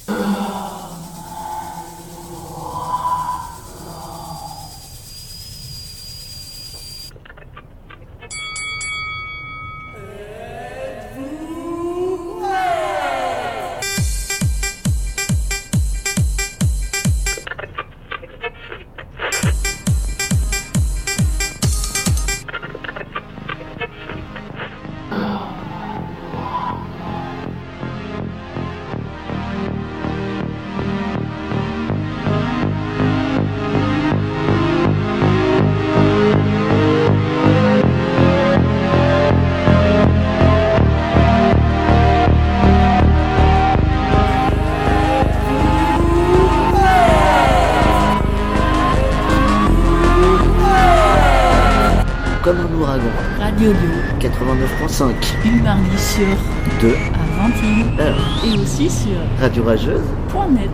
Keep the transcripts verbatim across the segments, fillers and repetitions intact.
Comme un ouragan. Radio Lyon quatre-vingt-neuf virgule cinq. Une mardi sur deux à vingt et une heures. Et aussi sur Radio Rageuse point net.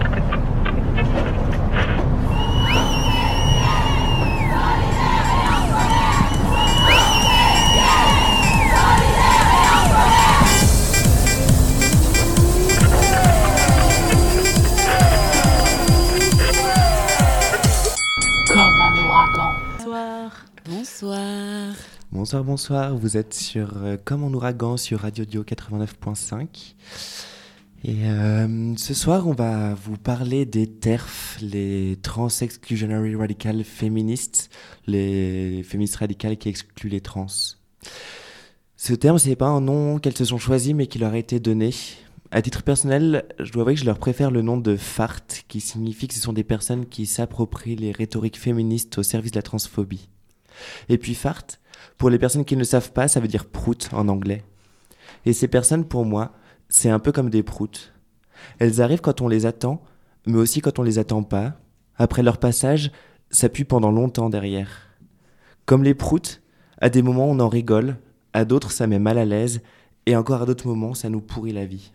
Comme un ouragan. Bonsoir. Bonsoir. Bonsoir, bonsoir. Vous êtes sur euh, Comme en ouragan sur Radio Dio quatre-vingt-neuf virgule cinq. Et euh, ce soir, on va vous parler des T E R F, les Trans Exclusionary Radical Feminists, les féministes radicales qui excluent les trans. Ce terme, ce n'est pas un nom qu'elles se sont choisis, mais qui leur a été donné. À titre personnel, je dois avouer que je leur préfère le nom de fart, qui signifie que ce sont des personnes qui s'approprient les rhétoriques féministes au service de la transphobie. Et puis fart, pour les personnes qui ne savent pas, ça veut dire prout en anglais. Et ces personnes, pour moi, c'est un peu comme des proutes. Elles arrivent quand on les attend, mais aussi quand on les attend pas. Après leur passage, ça pue pendant longtemps derrière. Comme les proutes, à des moments on en rigole, à d'autres ça met mal à l'aise, et encore à d'autres moments ça nous pourrit la vie.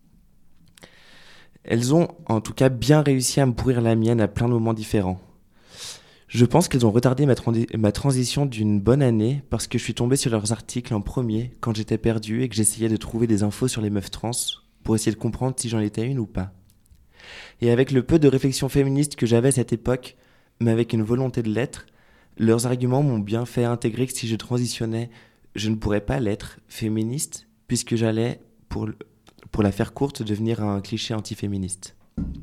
Elles ont en tout cas bien réussi à me pourrir la mienne à plein de moments différents. Je pense qu'elles ont retardé ma, trans- ma transition d'une bonne année parce que je suis tombé sur leurs articles en premier quand j'étais perdu et que j'essayais de trouver des infos sur les meufs trans pour essayer de comprendre si j'en étais une ou pas. Et avec le peu de réflexion féministe que j'avais à cette époque, mais avec une volonté de l'être, leurs arguments m'ont bien fait intégrer que si je transitionnais, je ne pourrais pas l'être féministe puisque j'allais, pour, pour la faire courte, devenir un cliché anti-féministe.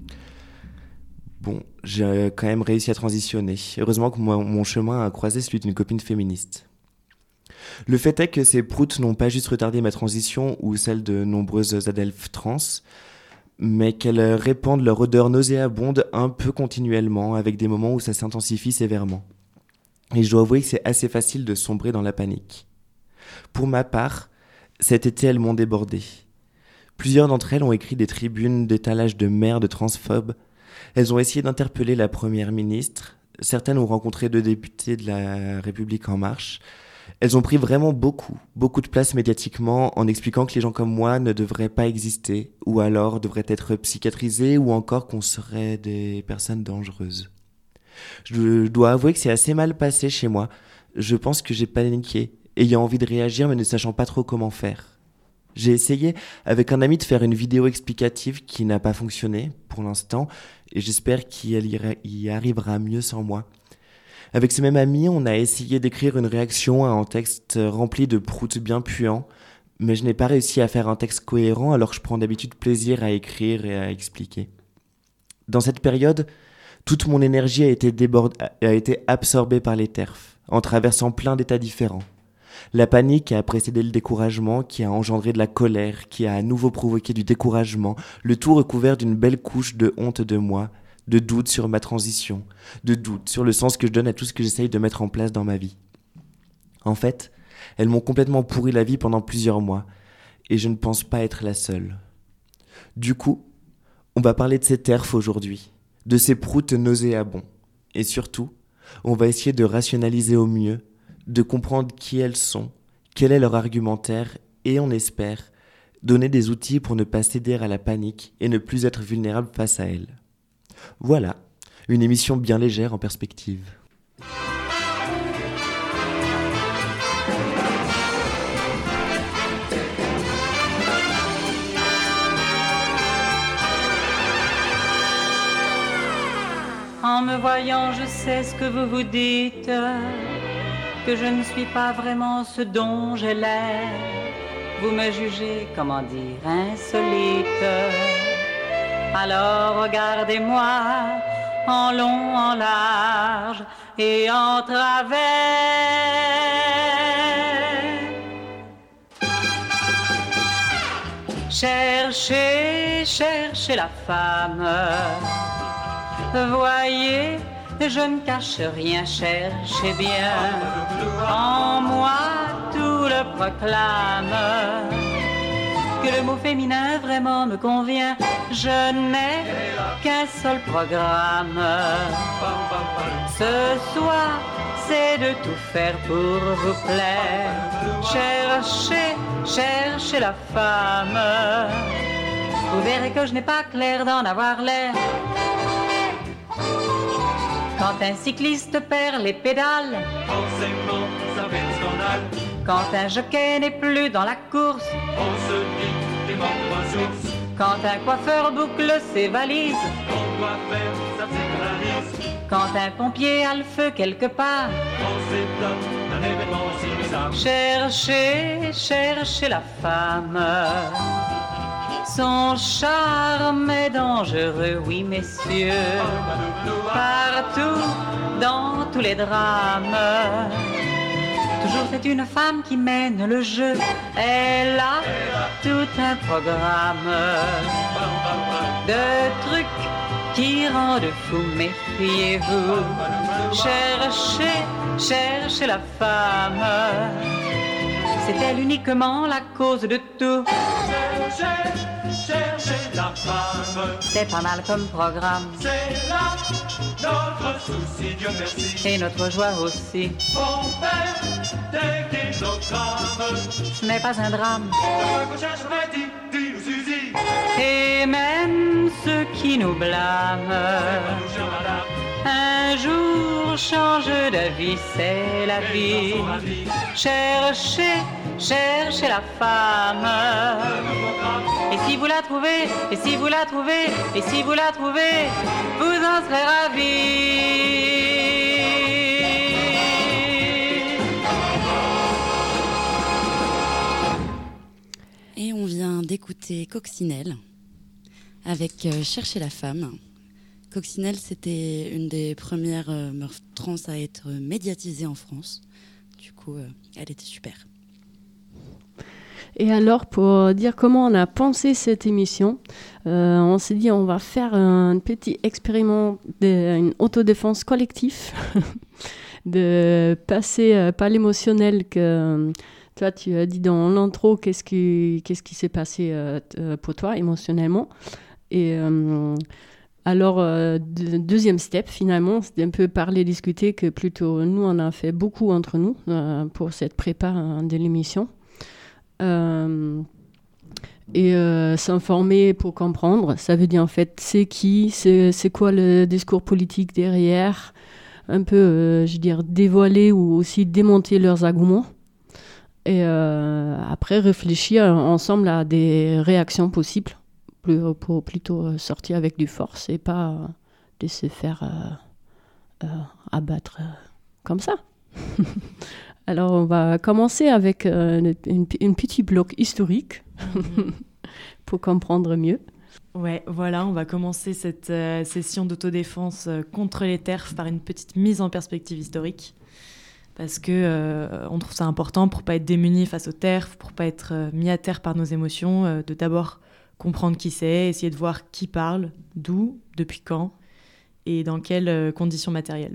Bon, j'ai quand même réussi à transitionner. Heureusement que moi, mon chemin a croisé celui d'une copine féministe. Le fait est que ces proutes n'ont pas juste retardé ma transition ou celle de nombreuses adelphes trans, mais qu'elles répandent leur odeur nauséabonde un peu continuellement, avec des moments où ça s'intensifie sévèrement. Et je dois avouer que c'est assez facile de sombrer dans la panique. Pour ma part, cet été, elles m'ont débordé. Plusieurs d'entre elles ont écrit des tribunes d'étalage de merde transphobes. Elles ont essayé d'interpeller la première ministre. Certaines ont rencontré deux députés de la République En Marche. Elles ont pris vraiment beaucoup, beaucoup de place médiatiquement en expliquant que les gens comme moi ne devraient pas exister, ou alors devraient être psychiatrisés, ou encore qu'on serait des personnes dangereuses. Je dois avouer que c'est assez mal passé chez moi. Je pense que j'ai paniqué, ayant envie de réagir mais ne sachant pas trop comment faire. J'ai essayé avec un ami de faire une vidéo explicative qui n'a pas fonctionné pour l'instant et j'espère qu'il y arrivera mieux sans moi. Avec ce même ami, on a essayé d'écrire une réaction à un texte rempli de proutes bien puants, mais je n'ai pas réussi à faire un texte cohérent alors que je prends d'habitude plaisir à écrire et à expliquer. Dans cette période, toute mon énergie a été, débord... a été absorbée par les T E R F, en traversant plein d'états différents. La panique a précédé le découragement qui a engendré de la colère, qui a à nouveau provoqué du découragement, le tout recouvert d'une belle couche de honte de moi, de doute sur ma transition, de doute sur le sens que je donne à tout ce que j'essaye de mettre en place dans ma vie. En fait, elles m'ont complètement pourri la vie pendant plusieurs mois, et je ne pense pas être la seule. Du coup, on va parler de ces T E R F aujourd'hui, de ces proutes nauséabonds, et surtout, on va essayer de rationaliser au mieux, de comprendre qui elles sont, quel est leur argumentaire et, on espère, donner des outils pour ne pas céder à la panique et ne plus être vulnérable face à elles. Voilà, une émission bien légère en perspective. En me voyant, je sais ce que vous vous dites, que je ne suis pas vraiment ce dont j'ai l'air. Vous me jugez, comment dire, insolite. Alors regardez-moi en long, en large et en travers. Cherchez, cherchez la femme. Voyez, je ne cache rien, cherchez bien. En moi, tout le proclame. Que le mot féminin vraiment me convient. Je n'ai qu'un seul programme. Ce soir, c'est de tout faire pour vous plaire. Cherchez, cherchez la femme. Vous verrez que je n'ai pas clair d'en avoir l'air. Quand un cycliste perd les pédales, forcément ça fait un scandale. Quand un jockey n'est plus dans la course, On se dit des morts de ressources. quand un coiffeur boucle ses valises, On doit faire sa psychanalyse. quand un pompier a le feu quelque part. On s'étonne d'un événement si bizarre. Cherchez, cherchez la femme. Son charme est dangereux, oui messieurs. Partout, dans tous les drames. Toujours c'est une femme qui mène le jeu. Elle a tout un programme de trucs qui rendent fou, méfiez-vous. Cherchez, cherchez la femme. C'est elle uniquement la cause de tout. Cherchez, cherchez la femme. C'est pas mal comme programme. C'est là notre souci, Dieu merci. Et notre joie aussi. On fait des kilogrammes. Ce n'est pas un drame. La qu'on chercherait, dit, dit nous Suzy. Et même ceux qui nous blâment, Nous, chère madame, un jour change d'avis, c'est la vie. sont ravis. Cherchez, cherchez la femme. Et si vous la trouvez, et si vous la trouvez, et si vous la trouvez, vous en serez ravis. Et on vient d'écouter Coccinelle avec euh, Chercher la femme. Coccinelle, c'était une des premières euh, meufs trans à être médiatisée en France. Du coup, euh, elle était super. Et alors, pour dire comment on a pensé cette émission, euh, on s'est dit on va faire un petit expériment, de, une autodéfense collective, de passer euh, par l'émotionnel que toi tu as dit dans l'intro, qu'est-ce qui, qu'est-ce qui s'est passé euh, t- pour toi émotionnellement. Et euh, alors, euh, de, deuxième step, finalement, c'était un peu parler, discuter, que plutôt nous, on a fait beaucoup entre nous euh, pour cette prépa hein, de l'émission. Euh, et euh, s'informer pour comprendre, ça veut dire en fait c'est qui, c'est, c'est quoi le discours politique derrière, un peu, euh, je veux dire, dévoiler ou aussi démonter leurs arguments. Et euh, après réfléchir ensemble à des réactions possibles pour, pour plutôt sortir avec du force et pas euh, de se faire euh, euh, abattre euh, comme ça. Alors, on va commencer avec euh, une, une petit bloc historique pour comprendre mieux. Ouais, voilà, on va commencer cette euh, session d'autodéfense euh, contre les TERF par une petite mise en perspective historique. Parce que euh, on trouve ça important pour pas être démunis face aux TERF, pour pas être euh, mis à terre par nos émotions, euh, de d'abord comprendre qui c'est, essayer de voir qui parle, d'où, depuis quand et dans quelles euh, conditions matérielles.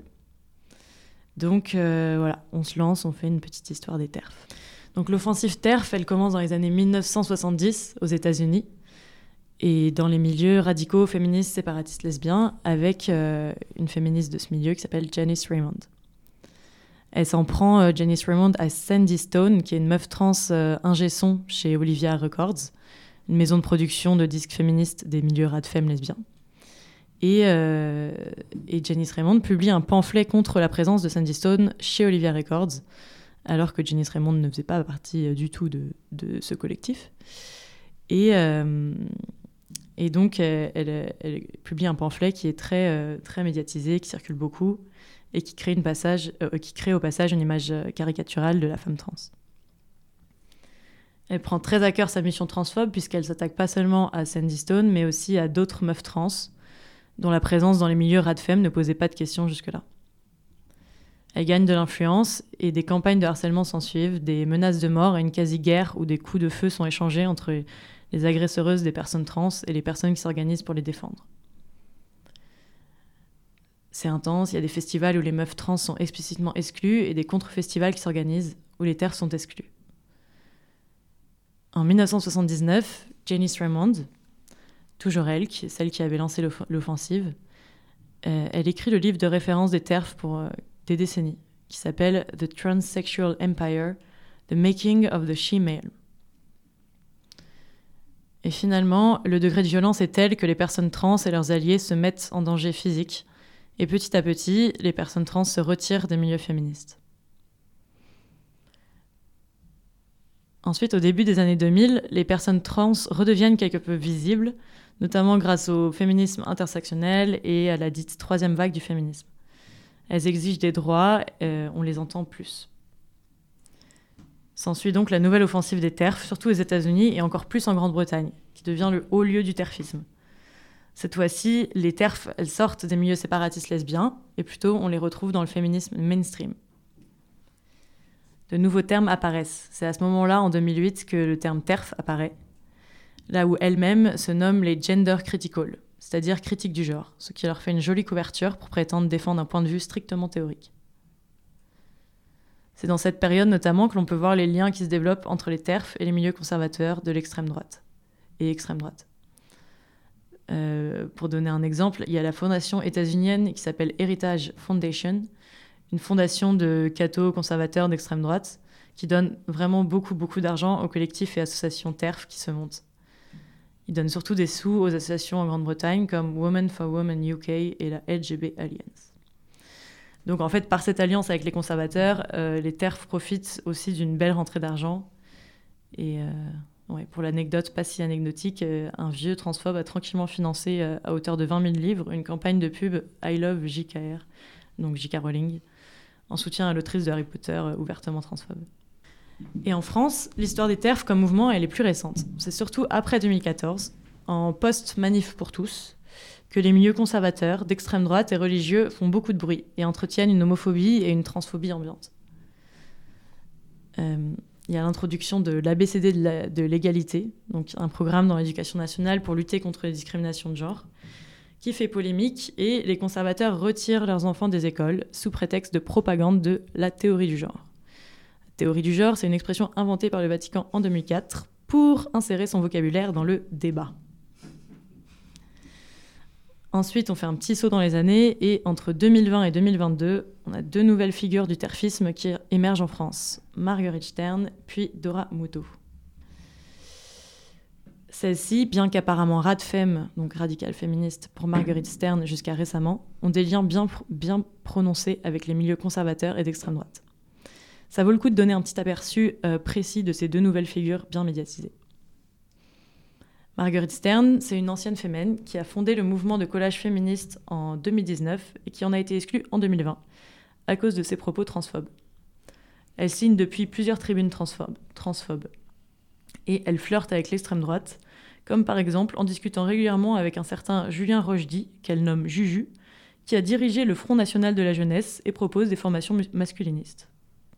Donc euh, voilà, on se lance, on fait une petite histoire des TERF. Donc l'offensive TERF, elle commence dans les années dix-neuf cent soixante-dix aux États-Unis et dans les milieux radicaux, féministes, séparatistes, lesbiens, avec euh, une féministe de ce milieu qui s'appelle Janice Raymond. Elle s'en prend, euh, Janice Raymond, à Sandy Stone, qui est une meuf trans euh, ingé son chez Olivia Records, une maison de production de disques féministes des milieux rad-fem lesbiens. Et, euh, et Janice Raymond publie un pamphlet contre la présence de Sandy Stone chez Olivia Records, alors que Janice Raymond ne faisait pas partie du tout de, de ce collectif. Et, euh, Et donc, elle, elle, elle publie un pamphlet qui est très, euh, très médiatisé, qui circule beaucoup, et qui crée, une passage, euh, qui crée au passage une image caricaturale de la femme trans. Elle prend très à cœur sa mission transphobe, puisqu'elle s'attaque pas seulement à Sandy Stone, mais aussi à d'autres meufs trans, dont la présence dans les milieux radfem ne posait pas de questions jusque-là. Elle gagne de l'influence, et des campagnes de harcèlement s'ensuivent, des menaces de mort et une quasi-guerre où des coups de feu sont échangés entre les agresseuses des personnes trans et les personnes qui s'organisent pour les défendre. C'est intense, il y a des festivals où les meufs trans sont explicitement exclues et des contre-festivals qui s'organisent où les terfs sont exclus. En dix-neuf cent soixante-dix-neuf, Janice Raymond, toujours elle, qui est celle qui avait lancé l'off- l'offensive, euh, elle écrit le livre de référence des terfs pour euh, des décennies, qui s'appelle « The Transsexual Empire, The Making of the She-Male ». Et finalement, le degré de violence est tel que les personnes trans et leurs alliés se mettent en danger physique, et petit à petit, les personnes trans se retirent des milieux féministes. Ensuite, au début des années deux mille, les personnes trans redeviennent quelque peu visibles, notamment grâce au féminisme intersectionnel et à la dite troisième vague du féminisme. Elles exigent des droits, euh, on les entend plus. S'ensuit donc la nouvelle offensive des terfs, surtout aux États-Unis et encore plus en Grande-Bretagne, qui devient le haut lieu du terfisme. Cette fois-ci, les terfs, elles sortent des milieux séparatistes lesbiens, et plutôt on les retrouve dans le féminisme mainstream. De nouveaux termes apparaissent. C'est à ce moment-là, en deux mille huit, que le terme terf apparaît, là où elles-mêmes se nomment les gender critical, c'est-à-dire critiques du genre, ce qui leur fait une jolie couverture pour prétendre défendre un point de vue strictement théorique. C'est dans cette période notamment que l'on peut voir les liens qui se développent entre les terfs et les milieux conservateurs de l'extrême droite et extrême droite. Euh, pour donner un exemple, il y a la fondation états-unienne qui s'appelle Heritage Foundation, une fondation de cathos conservateurs d'extrême droite qui donne vraiment beaucoup, beaucoup d'argent aux collectifs et associations terfs qui se montent. Ils donnent surtout des sous aux associations en Grande-Bretagne comme Women for Women U K et la L G B Alliance. Donc en fait, par cette alliance avec les conservateurs, euh, les terfs profitent aussi d'une belle rentrée d'argent. Et euh, ouais, pour l'anecdote, pas si anecdotique, euh, un vieux transphobe a tranquillement financé euh, à hauteur de vingt mille livres une campagne de pub I Love J K R, donc J K Rowling, en soutien à l'autrice de Harry Potter euh, ouvertement transphobe. Et en France, l'histoire des terfs comme mouvement, elle est plus récente. C'est surtout après deux mille quatorze, en post-manif pour tous, que les milieux conservateurs, d'extrême droite et religieux font beaucoup de bruit et entretiennent une homophobie et une transphobie ambiante. Euh, il y a l'introduction de l'A B C D de, la, de l'égalité, donc un programme dans l'éducation nationale pour lutter contre les discriminations de genre, qui fait polémique, et les conservateurs retirent leurs enfants des écoles sous prétexte de propagande de la théorie du genre. La théorie du genre, c'est une expression inventée par le Vatican en deux mille quatre pour insérer son vocabulaire dans le débat. Ensuite, on fait un petit saut dans les années, et entre deux mille vingt et deux mille vingt-deux, on a deux nouvelles figures du terfisme qui émergent en France, Marguerite Stern puis Dora Muto. Celles-ci, bien qu'apparemment radfem, donc radicale féministe pour Marguerite Stern jusqu'à récemment, ont des liens bien, bien prononcés avec les milieux conservateurs et d'extrême droite. Ça vaut le coup de donner un petit aperçu euh, précis de ces deux nouvelles figures bien médiatisées. Marguerite Stern, c'est une ancienne fémène qui a fondé le mouvement de collage féministe en deux mille dix-neuf et qui en a été exclue en deux mille vingt à cause de ses propos transphobes. Elle signe depuis plusieurs tribunes transphobes, transphobes et elle flirte avec l'extrême droite, comme par exemple en discutant régulièrement avec un certain Julien Rochdy, qu'elle nomme Juju, qui a dirigé le Front National de la Jeunesse et propose des formations masculinistes.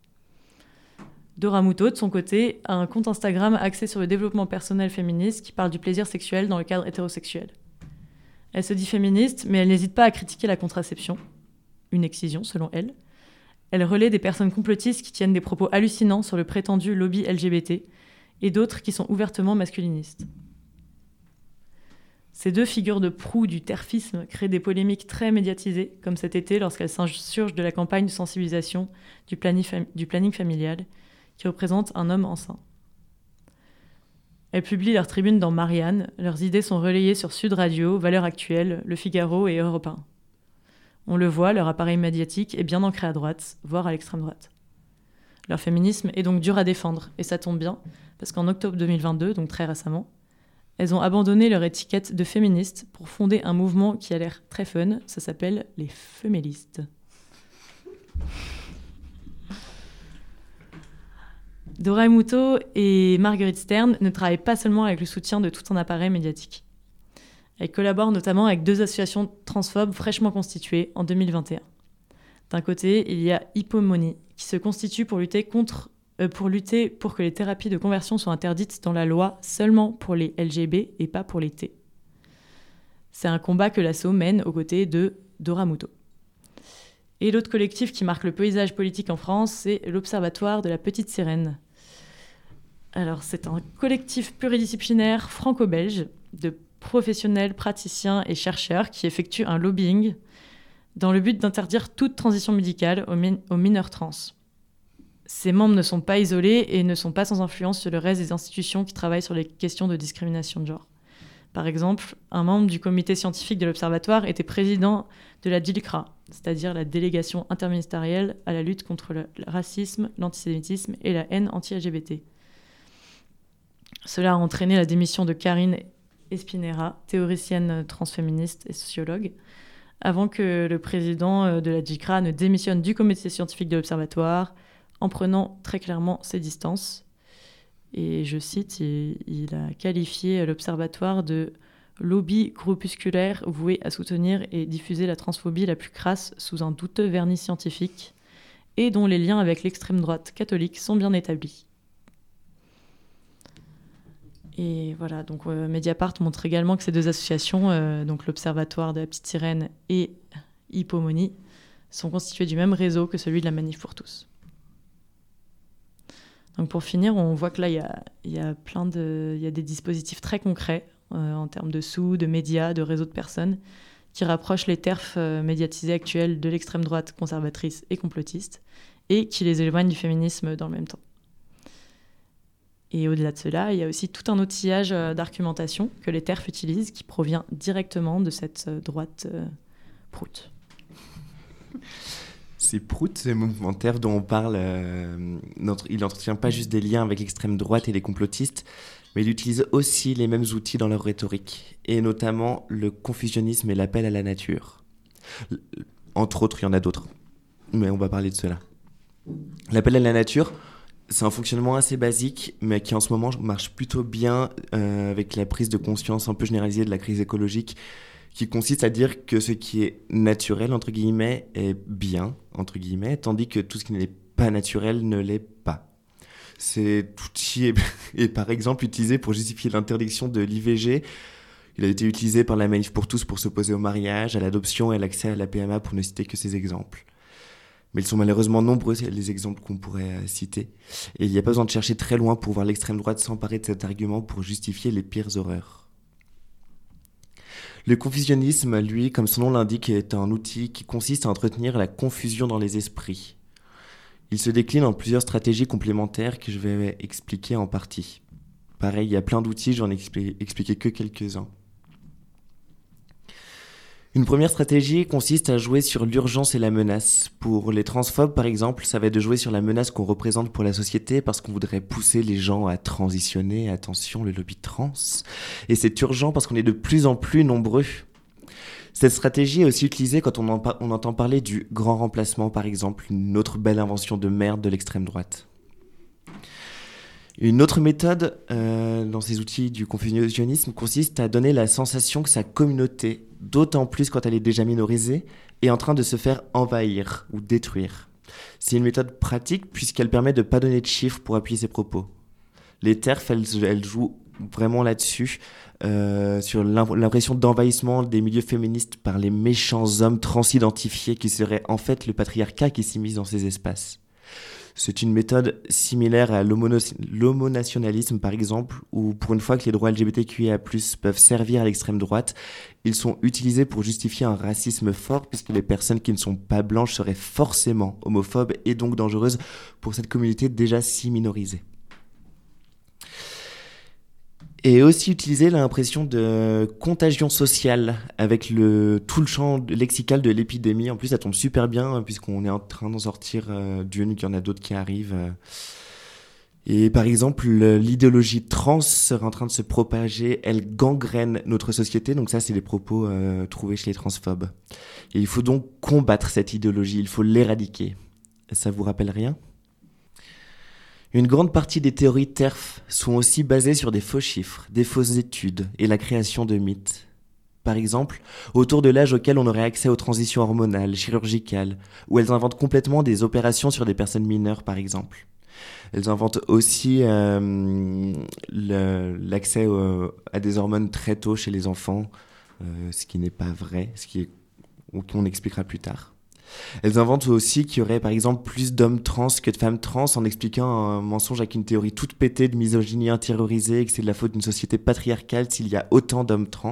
Dora Muto, de son côté, a un compte Instagram axé sur le développement personnel féministe qui parle du plaisir sexuel dans le cadre hétérosexuel. Elle se dit féministe, mais elle n'hésite pas à critiquer la contraception, une excision selon elle. Elle relaie des personnes complotistes qui tiennent des propos hallucinants sur le prétendu lobby L G B T et d'autres qui sont ouvertement masculinistes. Ces deux figures de proue du terfisme créent des polémiques très médiatisées, comme cet été lorsqu'elles s'insurgent de la campagne de sensibilisation du planning, fam- du planning familial, qui représente un homme enceint. Elles publient leurs tribunes dans Marianne, leurs idées sont relayées sur Sud Radio, Valeurs Actuelles, Le Figaro et Europe un. On le voit, leur appareil médiatique est bien ancré à droite, voire à l'extrême droite. Leur féminisme est donc dur à défendre, et ça tombe bien, parce qu'en octobre deux mille vingt-deux, donc très récemment, elles ont abandonné leur étiquette de féministes pour fonder un mouvement qui a l'air très fun. Ça s'appelle les Femélistes. Dora Muto et Marguerite Stern ne travaillent pas seulement avec le soutien de tout un appareil médiatique. Elles collaborent notamment avec deux associations transphobes fraîchement constituées en deux mille vingt et un. D'un côté, il y a Hippomony, qui se constitue pour lutter, contre, euh, pour lutter pour que les thérapies de conversion soient interdites dans la loi seulement pour les L G B et pas pour les T. C'est un combat que l'asso mène aux côtés de Dora Muto. Et l'autre collectif qui marque le paysage politique en France, c'est l'Observatoire de la Petite Sirène. Alors, c'est un collectif pluridisciplinaire franco-belge de professionnels, praticiens et chercheurs qui effectuent un lobbying dans le but d'interdire toute transition médicale aux, min- aux mineurs trans. Ces membres ne sont pas isolés et ne sont pas sans influence sur le reste des institutions qui travaillent sur les questions de discrimination de genre. Par exemple, un membre du comité scientifique de l'Observatoire était président de la DILCRA, c'est-à-dire la délégation interministérielle à la lutte contre le racisme, l'antisémitisme et la haine anti-L G B T. Cela a entraîné la démission de Karine Espinera, théoricienne transféministe et sociologue, avant que le président de la DILCRA ne démissionne du comité scientifique de l'Observatoire, en prenant très clairement ses distances. Et je cite, il, il a qualifié l'Observatoire de lobby groupusculaire voué à soutenir et diffuser la transphobie la plus crasse sous un douteux vernis scientifique et dont les liens avec l'extrême droite catholique sont bien établis. Et voilà, donc euh, Mediapart montre également que ces deux associations, euh, donc l'Observatoire de la Petite Sirène et Hippomony, sont constituées du même réseau que celui de la Manif pour tous. Donc pour finir, on voit que là, il y a, y a plein de, il y a des dispositifs très concrets euh, en termes de sous, de médias, de réseaux de personnes qui rapprochent les terfs euh, médiatisés actuels de l'extrême droite conservatrice et complotiste et qui les éloignent du féminisme dans le même temps. Et au-delà de cela, il y a aussi tout un outillage euh, d'argumentation que les terfs utilisent qui provient directement de cette euh, droite euh, prout. C'est Prout, ce mouvement TERF dont on parle, euh, il n'entretient pas juste des liens avec l'extrême droite et les complotistes, mais il utilise aussi les mêmes outils dans leur rhétorique, et notamment le confusionnisme et l'appel à la nature. Entre autres, il y en a d'autres, mais on va parler de cela. L'appel à la nature, c'est un fonctionnement assez basique, mais qui en ce moment marche plutôt bien euh, avec la prise de conscience un peu généralisée de la crise écologique, qui consiste à dire que ce qui est naturel, entre guillemets, est bien, entre guillemets, tandis que tout ce qui n'est pas naturel ne l'est pas. Cet outil est, est par exemple utilisé pour justifier l'interdiction de l'I V G. Il a été utilisé par la Manif pour tous pour s'opposer au mariage, à l'adoption et à l'accès à la P M A, pour ne citer que ces exemples. Mais ils sont malheureusement nombreux, les exemples qu'on pourrait citer. Et il n'y a pas besoin de chercher très loin pour voir l'extrême droite s'emparer de cet argument pour justifier les pires horreurs. Le confusionnisme, lui, comme son nom l'indique, est un outil qui consiste à entretenir la confusion dans les esprits. Il se décline en plusieurs stratégies complémentaires que je vais expliquer en partie. Pareil, il y a plein d'outils, je vais en expli- expliquer que quelques-uns. Une première stratégie consiste à jouer sur l'urgence et la menace. Pour les transphobes, par exemple, ça va être de jouer sur la menace qu'on représente pour la société parce qu'on voudrait pousser les gens à transitionner. Attention, le lobby trans. Et c'est urgent parce qu'on est de plus en plus nombreux. Cette stratégie est aussi utilisée quand on, en par- on entend parler du grand remplacement, par exemple, une autre belle invention de merde de l'extrême droite. Une autre méthode euh, dans ces outils du confusionnisme consiste à donner la sensation que sa communauté, d'autant plus quand elle est déjà minorisée, est en train de se faire envahir ou détruire. C'est une méthode pratique puisqu'elle permet de ne pas donner de chiffres pour appuyer ses propos. Les TERF, elles, elles jouent vraiment là-dessus, euh, sur l'impression d'envahissement des milieux féministes par les méchants hommes transidentifiés qui seraient en fait le patriarcat qui s'immisce dans ces espaces. C'est une méthode similaire à l'homonationalisme, par exemple, où pour une fois que les droits L G B T Q I A plus, peuvent servir à l'extrême droite, ils sont utilisés pour justifier un racisme fort, puisque les personnes qui ne sont pas blanches seraient forcément homophobes et donc dangereuses pour cette communauté déjà si minorisée. Et aussi utiliser l'impression de contagion sociale avec le, tout le champ lexical de l'épidémie. En plus, ça tombe super bien puisqu'on est en train d'en sortir euh, d'une, qu'il y en a d'autres qui arrivent. Euh, Et par exemple, l'idéologie trans serait en train de se propager, elle gangrène notre société. Donc ça, c'est les propos euh, trouvés chez les transphobes. Et il faut donc combattre cette idéologie, il faut l'éradiquer. Ça vous rappelle rien ? Une grande partie des théories T E R F sont aussi basées sur des faux chiffres, des fausses études et la création de mythes. Par exemple, autour de l'âge auquel on aurait accès aux transitions hormonales, chirurgicales, où elles inventent complètement des opérations sur des personnes mineures, par exemple. Elles inventent aussi euh, le, l'accès au, à des hormones très tôt chez les enfants, euh, ce qui n'est pas vrai, ce qui est, qu'on expliquera plus tard. Elles inventent aussi qu'il y aurait par exemple plus d'hommes trans que de femmes trans en expliquant un mensonge avec une théorie toute pétée de misogynie intériorisée et que c'est de la faute d'une société patriarcale s'il y a autant d'hommes trans.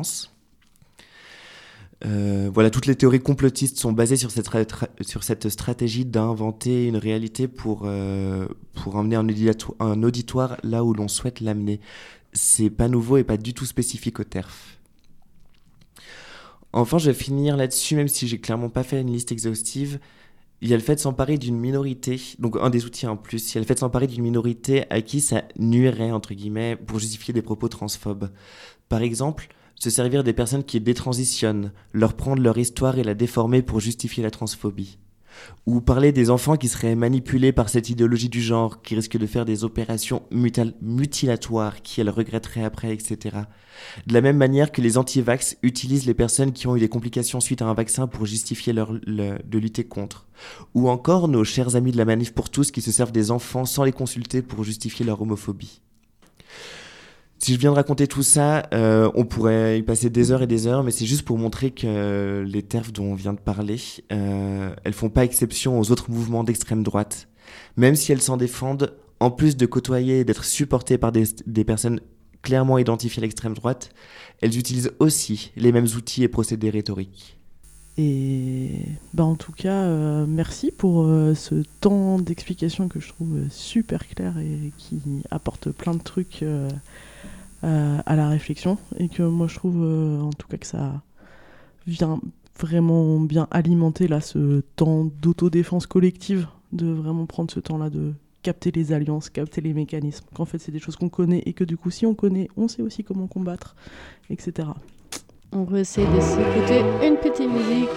Euh, voilà, toutes les théories complotistes sont basées sur cette, tra- sur cette stratégie d'inventer une réalité pour, euh, pour emmener un, auditoire, un auditoire là où l'on souhaite l'amener. C'est pas nouveau et pas du tout spécifique au T E R F. Enfin, je vais finir là-dessus, même si j'ai clairement pas fait une liste exhaustive. Il y a le fait de s'emparer d'une minorité, donc un des outils en plus, il y a le fait de s'emparer d'une minorité à qui ça nuirait, entre guillemets, pour justifier des propos transphobes. Par exemple, se servir des personnes qui détransitionnent, leur prendre leur histoire et la déformer pour justifier la transphobie. Ou parler des enfants qui seraient manipulés par cette idéologie du genre, qui risquent de faire des opérations mutal- mutilatoires, qui elles regretteraient après, et cetera. De la même manière que les anti-vax utilisent les personnes qui ont eu des complications suite à un vaccin pour justifier leur, le, de lutter contre. Ou encore nos chers amis de la Manif pour tous qui se servent des enfants sans les consulter pour justifier leur homophobie. Si je viens de raconter tout ça, euh, on pourrait y passer des heures et des heures, mais c'est juste pour montrer que les T E R F dont on vient de parler, euh, elles font pas exception aux autres mouvements d'extrême droite. Même si elles s'en défendent, en plus de côtoyer et d'être supportées par des, des personnes clairement identifiées à l'extrême droite, elles utilisent aussi les mêmes outils et procédés rhétoriques. Et bah en tout cas, euh, merci pour euh, ce temps d'explication que je trouve super clair et qui apporte plein de trucs euh, à, à la réflexion. Et que moi je trouve euh, en tout cas que ça vient vraiment bien alimenter là, ce temps d'autodéfense collective, de vraiment prendre ce temps-là de capter les alliances, capter les mécanismes. Qu'en fait c'est des choses qu'on connaît et que du coup si on connaît, on sait aussi comment combattre, et cetera. On va essayer de s'écouter une petite musique.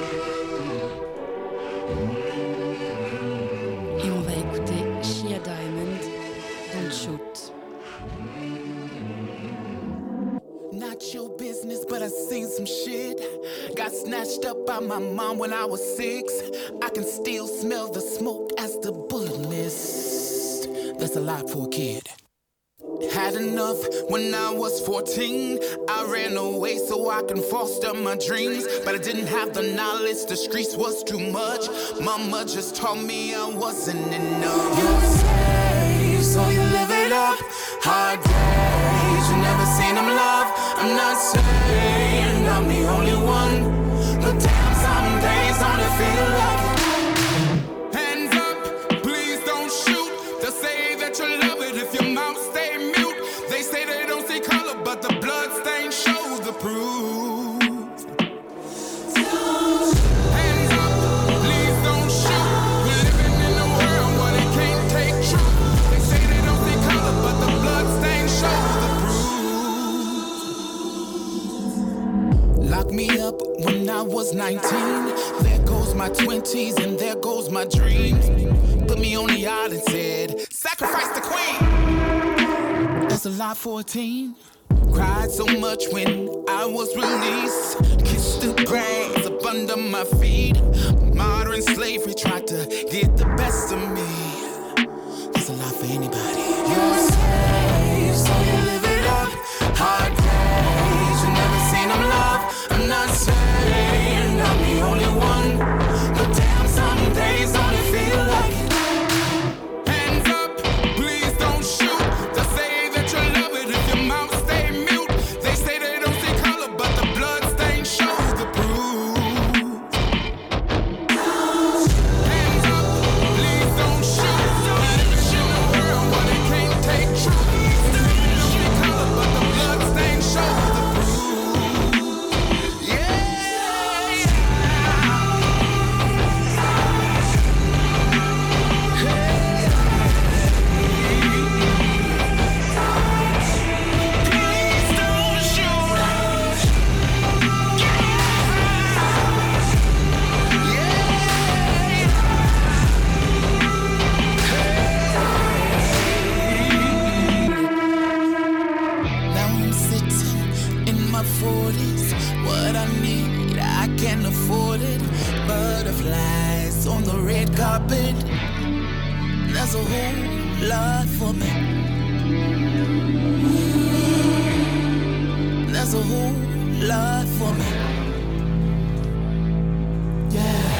Et on va écouter Shia Diamond, Don't Shoot. Not your business, but I seen some shit. Got snatched up by my mom when I was six. I can still smell the smoke as the bullet missed. That's a lot for a kid. Had enough when I was fourteen. I ran away so I can foster my dreams, but I didn't have the knowledge, the streets was too much. Mama just told me I wasn't enough. You say, so you live it up. Hard days, you never seen them love. I'm not saying I'm the only one, but damn, some days only feel like it. Hands up, please don't shoot. They'll say that you love it if your mouth stay mute. They say they don't see color, but the blood stain shows the proof. Hands up, please don't shoot. We're living in a world where they can't take truth. They say they don't see color, but the blood stain shows the proof. Lock me up when I was nineteen. There goes my twenties and there goes my dreams. Put me on the yard and said, sacrifice the queen. That's a lot for a teen. Cried so much when I was released. Kissed the grass up under my feet. Modern slavery tried to get the best of me. That's a lot for anybody. You're safe, so you live it up. Hard days, you never seen them love. I'm not saying I'm the only one, but damn, some days only feel like it. World what I need, I can't afford it. Butterflies on the red carpet, there's a whole lot for me. There's a whole lot for me. Yeah.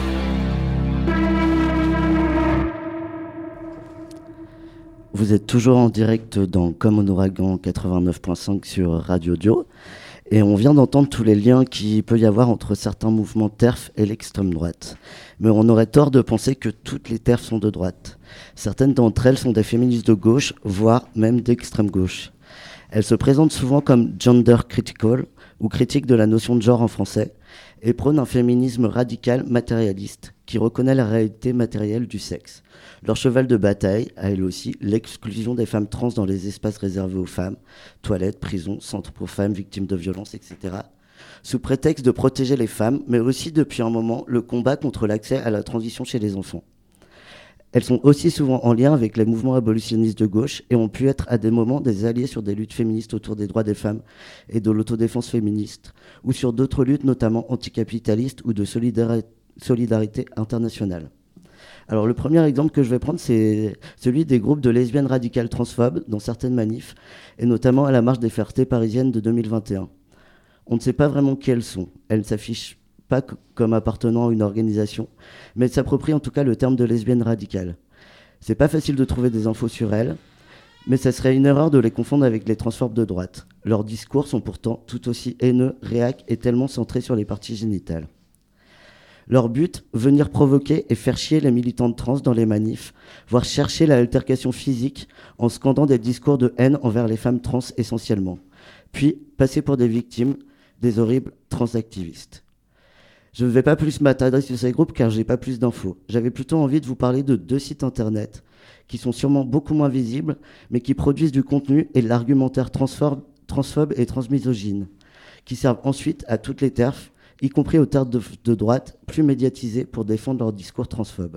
Vous êtes toujours en direct dans Comme un ouragan quatre-vingt-neuf point cinq sur Radio Dio. Et on vient d'entendre tous les liens qu'il peut y avoir entre certains mouvements TERF et l'extrême droite. Mais on aurait tort de penser que toutes les TERF sont de droite. Certaines d'entre elles sont des féministes de gauche, voire même d'extrême gauche. Elles se présentent souvent comme gender critical, ou critiques de la notion de genre en français, et prônent un féminisme radical matérialiste, qui reconnaît la réalité matérielle du sexe. Leur cheval de bataille, à elle aussi, l'exclusion des femmes trans dans les espaces réservés aux femmes, toilettes, prisons, centres pour femmes victimes de violences, et cetera, sous prétexte de protéger les femmes, mais aussi depuis un moment le combat contre l'accès à la transition chez les enfants. Elles sont aussi souvent en lien avec les mouvements abolitionnistes de gauche et ont pu être à des moments des alliés sur des luttes féministes autour des droits des femmes et de l'autodéfense féministe, ou sur d'autres luttes notamment anticapitalistes ou de solidari- solidarité internationale. Alors le premier exemple que je vais prendre, c'est celui des groupes de lesbiennes radicales transphobes dans certaines manifs, et notamment à la marche des Fiertés parisiennes de deux mille vingt et un. On ne sait pas vraiment qui elles sont. Elles ne s'affichent pas c- comme appartenant à une organisation, mais elles s'approprient en tout cas le terme de lesbienne radicale. C'est pas facile de trouver des infos sur elles, mais ça serait une erreur de les confondre avec les transphobes de droite. Leurs discours sont pourtant tout aussi haineux, réac et tellement centrés sur les parties génitales. Leur but, venir provoquer et faire chier les militantes trans dans les manifs, voire chercher la altercation physique en scandant des discours de haine envers les femmes trans essentiellement, puis passer pour des victimes des horribles transactivistes. Je ne vais pas plus m'attarder sur ces groupes car j'ai pas plus d'infos. J'avais plutôt envie de vous parler de deux sites internet qui sont sûrement beaucoup moins visibles, mais qui produisent du contenu et de l'argumentaire transphobe, transphobe et transmisogyne, qui servent ensuite à toutes les TERF, y compris aux TERF de, de droite, plus médiatisées pour défendre leur discours transphobe.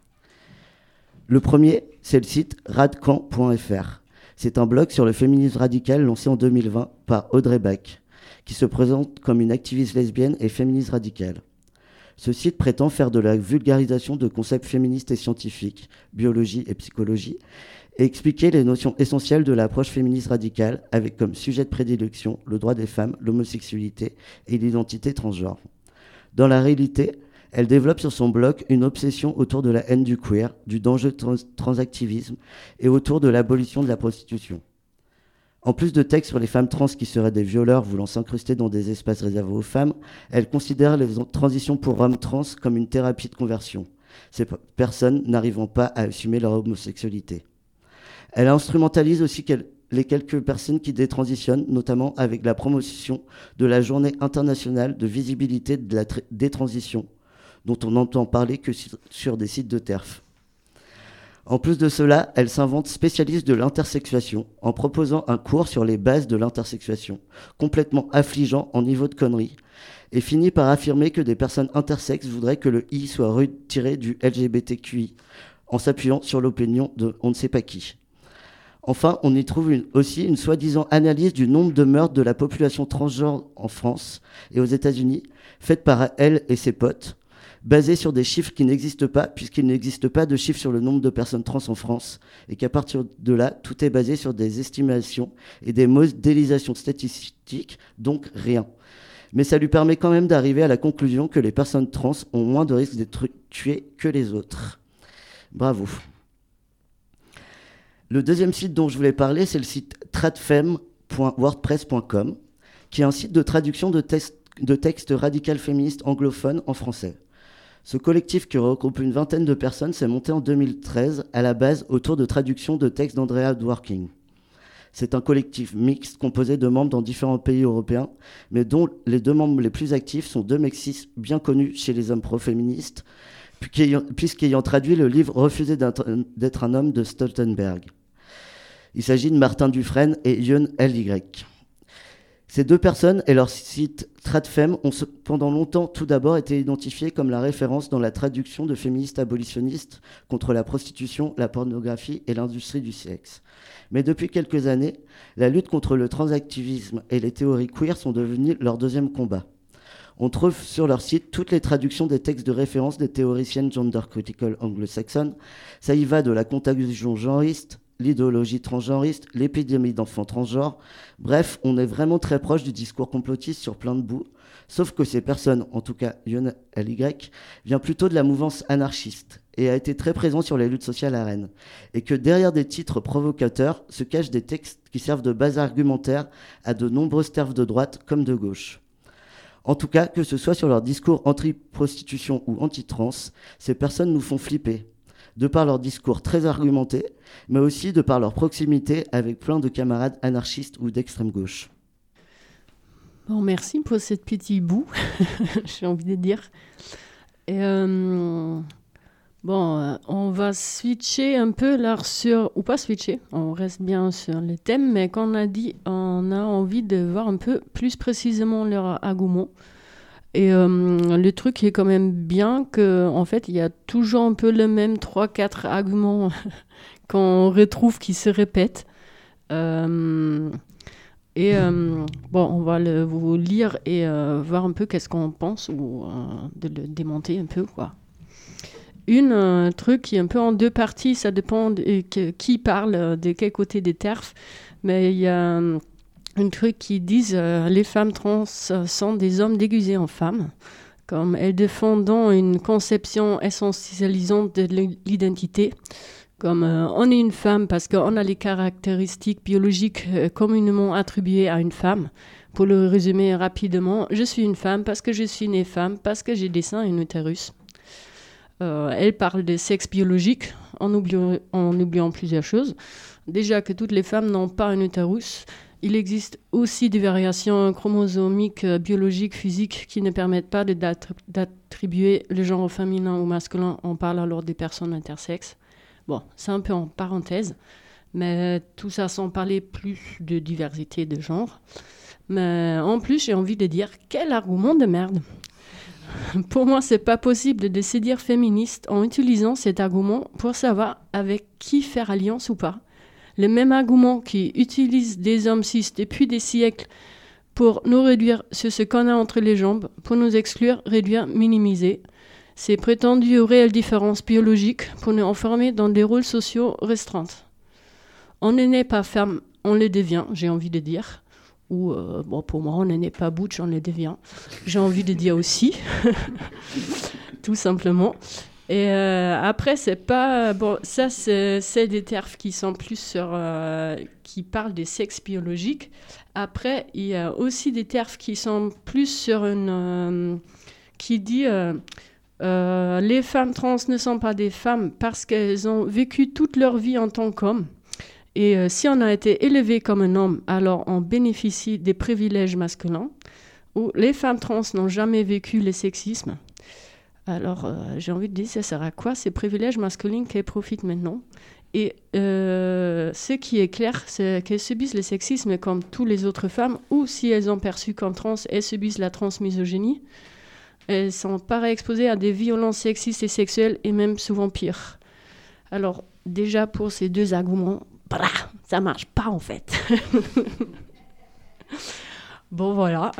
Le premier, c'est le site radcamp point f r. C'est un blog sur le féminisme radical lancé en deux mille vingt par Audrey Bach, qui se présente comme une activiste lesbienne et féministe radicale. Ce site prétend faire de la vulgarisation de concepts féministes et scientifiques, biologie et psychologie, et expliquer les notions essentielles de l'approche féministe radicale avec comme sujet de prédilection le droit des femmes, l'homosexualité et l'identité transgenre. Dans la réalité, elle développe sur son blog une obsession autour de la haine du queer, du danger trans- transactivisme et autour de l'abolition de la prostitution. En plus de textes sur les femmes trans qui seraient des violeurs voulant s'incruster dans des espaces réservés aux femmes, elle considère les transitions pour hommes trans comme une thérapie de conversion, ces personnes n'arrivant pas à assumer leur homosexualité. Elle instrumentalise aussi quel- les quelques personnes qui détransitionnent, notamment avec la promotion de la journée internationale de visibilité de la tr- détransition, dont on n'entend parler que sur, sur des sites de TERF. En plus de cela, elle s'invente spécialiste de l'intersexuation en proposant un cours sur les bases de l'intersexuation, complètement affligeant en niveau de connerie, et finit par affirmer que des personnes intersexes voudraient que le I soit retiré du L G B T Q I, en s'appuyant sur l'opinion de on ne sait pas qui. Enfin, on y trouve une, aussi une soi-disant analyse du nombre de meurtres de la population transgenre en France et aux États-Unis, faite par elle et ses potes, basée sur des chiffres qui n'existent pas, puisqu'il n'existe pas de chiffres sur le nombre de personnes trans en France, et qu'à partir de là, tout est basé sur des estimations et des modélisations statistiques, donc rien. Mais ça lui permet quand même d'arriver à la conclusion que les personnes trans ont moins de risques d'être tuées que les autres. Bravo. Le deuxième site dont je voulais parler, c'est le site tradfem point wordpress point com, qui est un site de traduction de, texte, de textes radicales féministes anglophones en français. Ce collectif, qui regroupe une vingtaine de personnes, s'est monté en deux mille treize à la base autour de traduction de textes d'Andrea Dworkin. C'est un collectif mixte composé de membres dans différents pays européens, mais dont les deux membres les plus actifs sont deux Mexis bien connus chez les hommes pro-féministes, puisqu'ayant traduit le livre « Refuser d'être un homme » de Stoltenberg. Il s'agit de Martin Dufresne et Youn L Y. Ces deux personnes et leur site Tradfem ont pendant longtemps tout d'abord été identifiés comme la référence dans la traduction de féministes abolitionnistes contre la prostitution, la pornographie et l'industrie du sexe. Mais depuis quelques années, la lutte contre le transactivisme et les théories queer sont devenues leur deuxième combat. On trouve sur leur site toutes les traductions des textes de référence des théoriciennes gender critical anglo-saxonnes. Ça y va de la contagion genriste, l'idéologie transgenriste, l'épidémie d'enfants transgenres. Bref, on est vraiment très proche du discours complotiste sur plein de bouts. Sauf que ces personnes, en tout cas Yon L Y, vient plutôt de la mouvance anarchiste et a été très présent sur les luttes sociales à Rennes. Et que derrière des titres provocateurs se cachent des textes qui servent de base argumentaire à de nombreuses terfs de droite comme de gauche. En tout cas, que ce soit sur leur discours anti-prostitution ou anti-trans, ces personnes nous font flipper, de par leur discours très argumenté, mais aussi de par leur proximité avec plein de camarades anarchistes ou d'extrême gauche. Bon, merci pour ce petit bout, j'ai envie de dire. Et euh, bon, euh, on va switcher un peu là sur, ou pas switcher, on reste bien sur les thèmes, mais quand on a dit, on a envie de voir un peu plus précisément leur argument. Et euh, le truc est quand même bien qu'en fait, il y a toujours un peu le même trois quatre arguments qu'on retrouve qui se répètent. Euh, et euh, bon, on va le, vous lire et euh, voir un peu qu'est-ce qu'on pense ou euh, de le démonter un peu, quoi. Une euh, truc qui est un peu en deux parties, ça dépend de, de, qui parle de quel côté des terfs, mais il y a un truc qui disent euh, les femmes trans sont des hommes déguisés en femmes, comme elles défendant une conception essentialisante de l'identité, comme euh, on est une femme parce qu'on a les caractéristiques biologiques euh, communément attribuées à une femme. Pour le résumer rapidement, je suis une femme parce que je suis née femme, parce que j'ai des seins et un utérus. Euh, elle parle de sexe biologique en oubliant, en oubliant plusieurs choses. Déjà que toutes les femmes n'ont pas un utérus. Il existe aussi des variations chromosomiques, euh, biologiques, physiques qui ne permettent pas de, d'attribuer le genre féminin ou masculin. On parle alors des personnes intersexes. Bon, c'est un peu en parenthèse, mais tout ça sans parler plus de diversité de genre. Mais en plus, j'ai envie de dire, quel argument de merde! Pour moi, c'est pas possible de se dire féministe en utilisant cet argument pour savoir avec qui faire alliance ou pas. Le même argument qui utilise des hommes cis depuis des siècles pour nous réduire sur ce qu'on a entre les jambes, pour nous exclure, réduire, minimiser. Ces prétendues ou réelles différences biologiques pour nous enfermer dans des rôles sociaux restreints. On n'est né pas femme, on le devient, j'ai envie de dire. Ou, euh, bon, pour moi, on n'est pas butch, on le devient. J'ai envie de dire aussi, tout simplement. Et euh, après, c'est pas... Bon, ça, c'est, c'est des terfs qui sont plus sur... Euh, qui parlent des sexes biologiques. Après, il y a aussi des terfs qui sont plus sur une... Euh, qui dit... Euh, euh, les femmes trans ne sont pas des femmes parce qu'elles ont vécu toute leur vie en tant qu'hommes. Et euh, si on a été élevé comme un homme, alors on bénéficie des privilèges masculins. Ou les femmes trans n'ont jamais vécu le sexisme. Alors, euh, j'ai envie de dire, ça sert à quoi ces privilèges masculins qu'elles profitent maintenant? Et euh, ce qui est clair, c'est qu'elles subissent le sexisme comme toutes les autres femmes, ou si elles ont perçu comme trans, elles subissent la transmisogynie. Elles sont pareil exposées à des violences sexistes et sexuelles, et même souvent pires. Alors, déjà pour ces deux arguments, brah, ça marche pas en fait. Bon, voilà.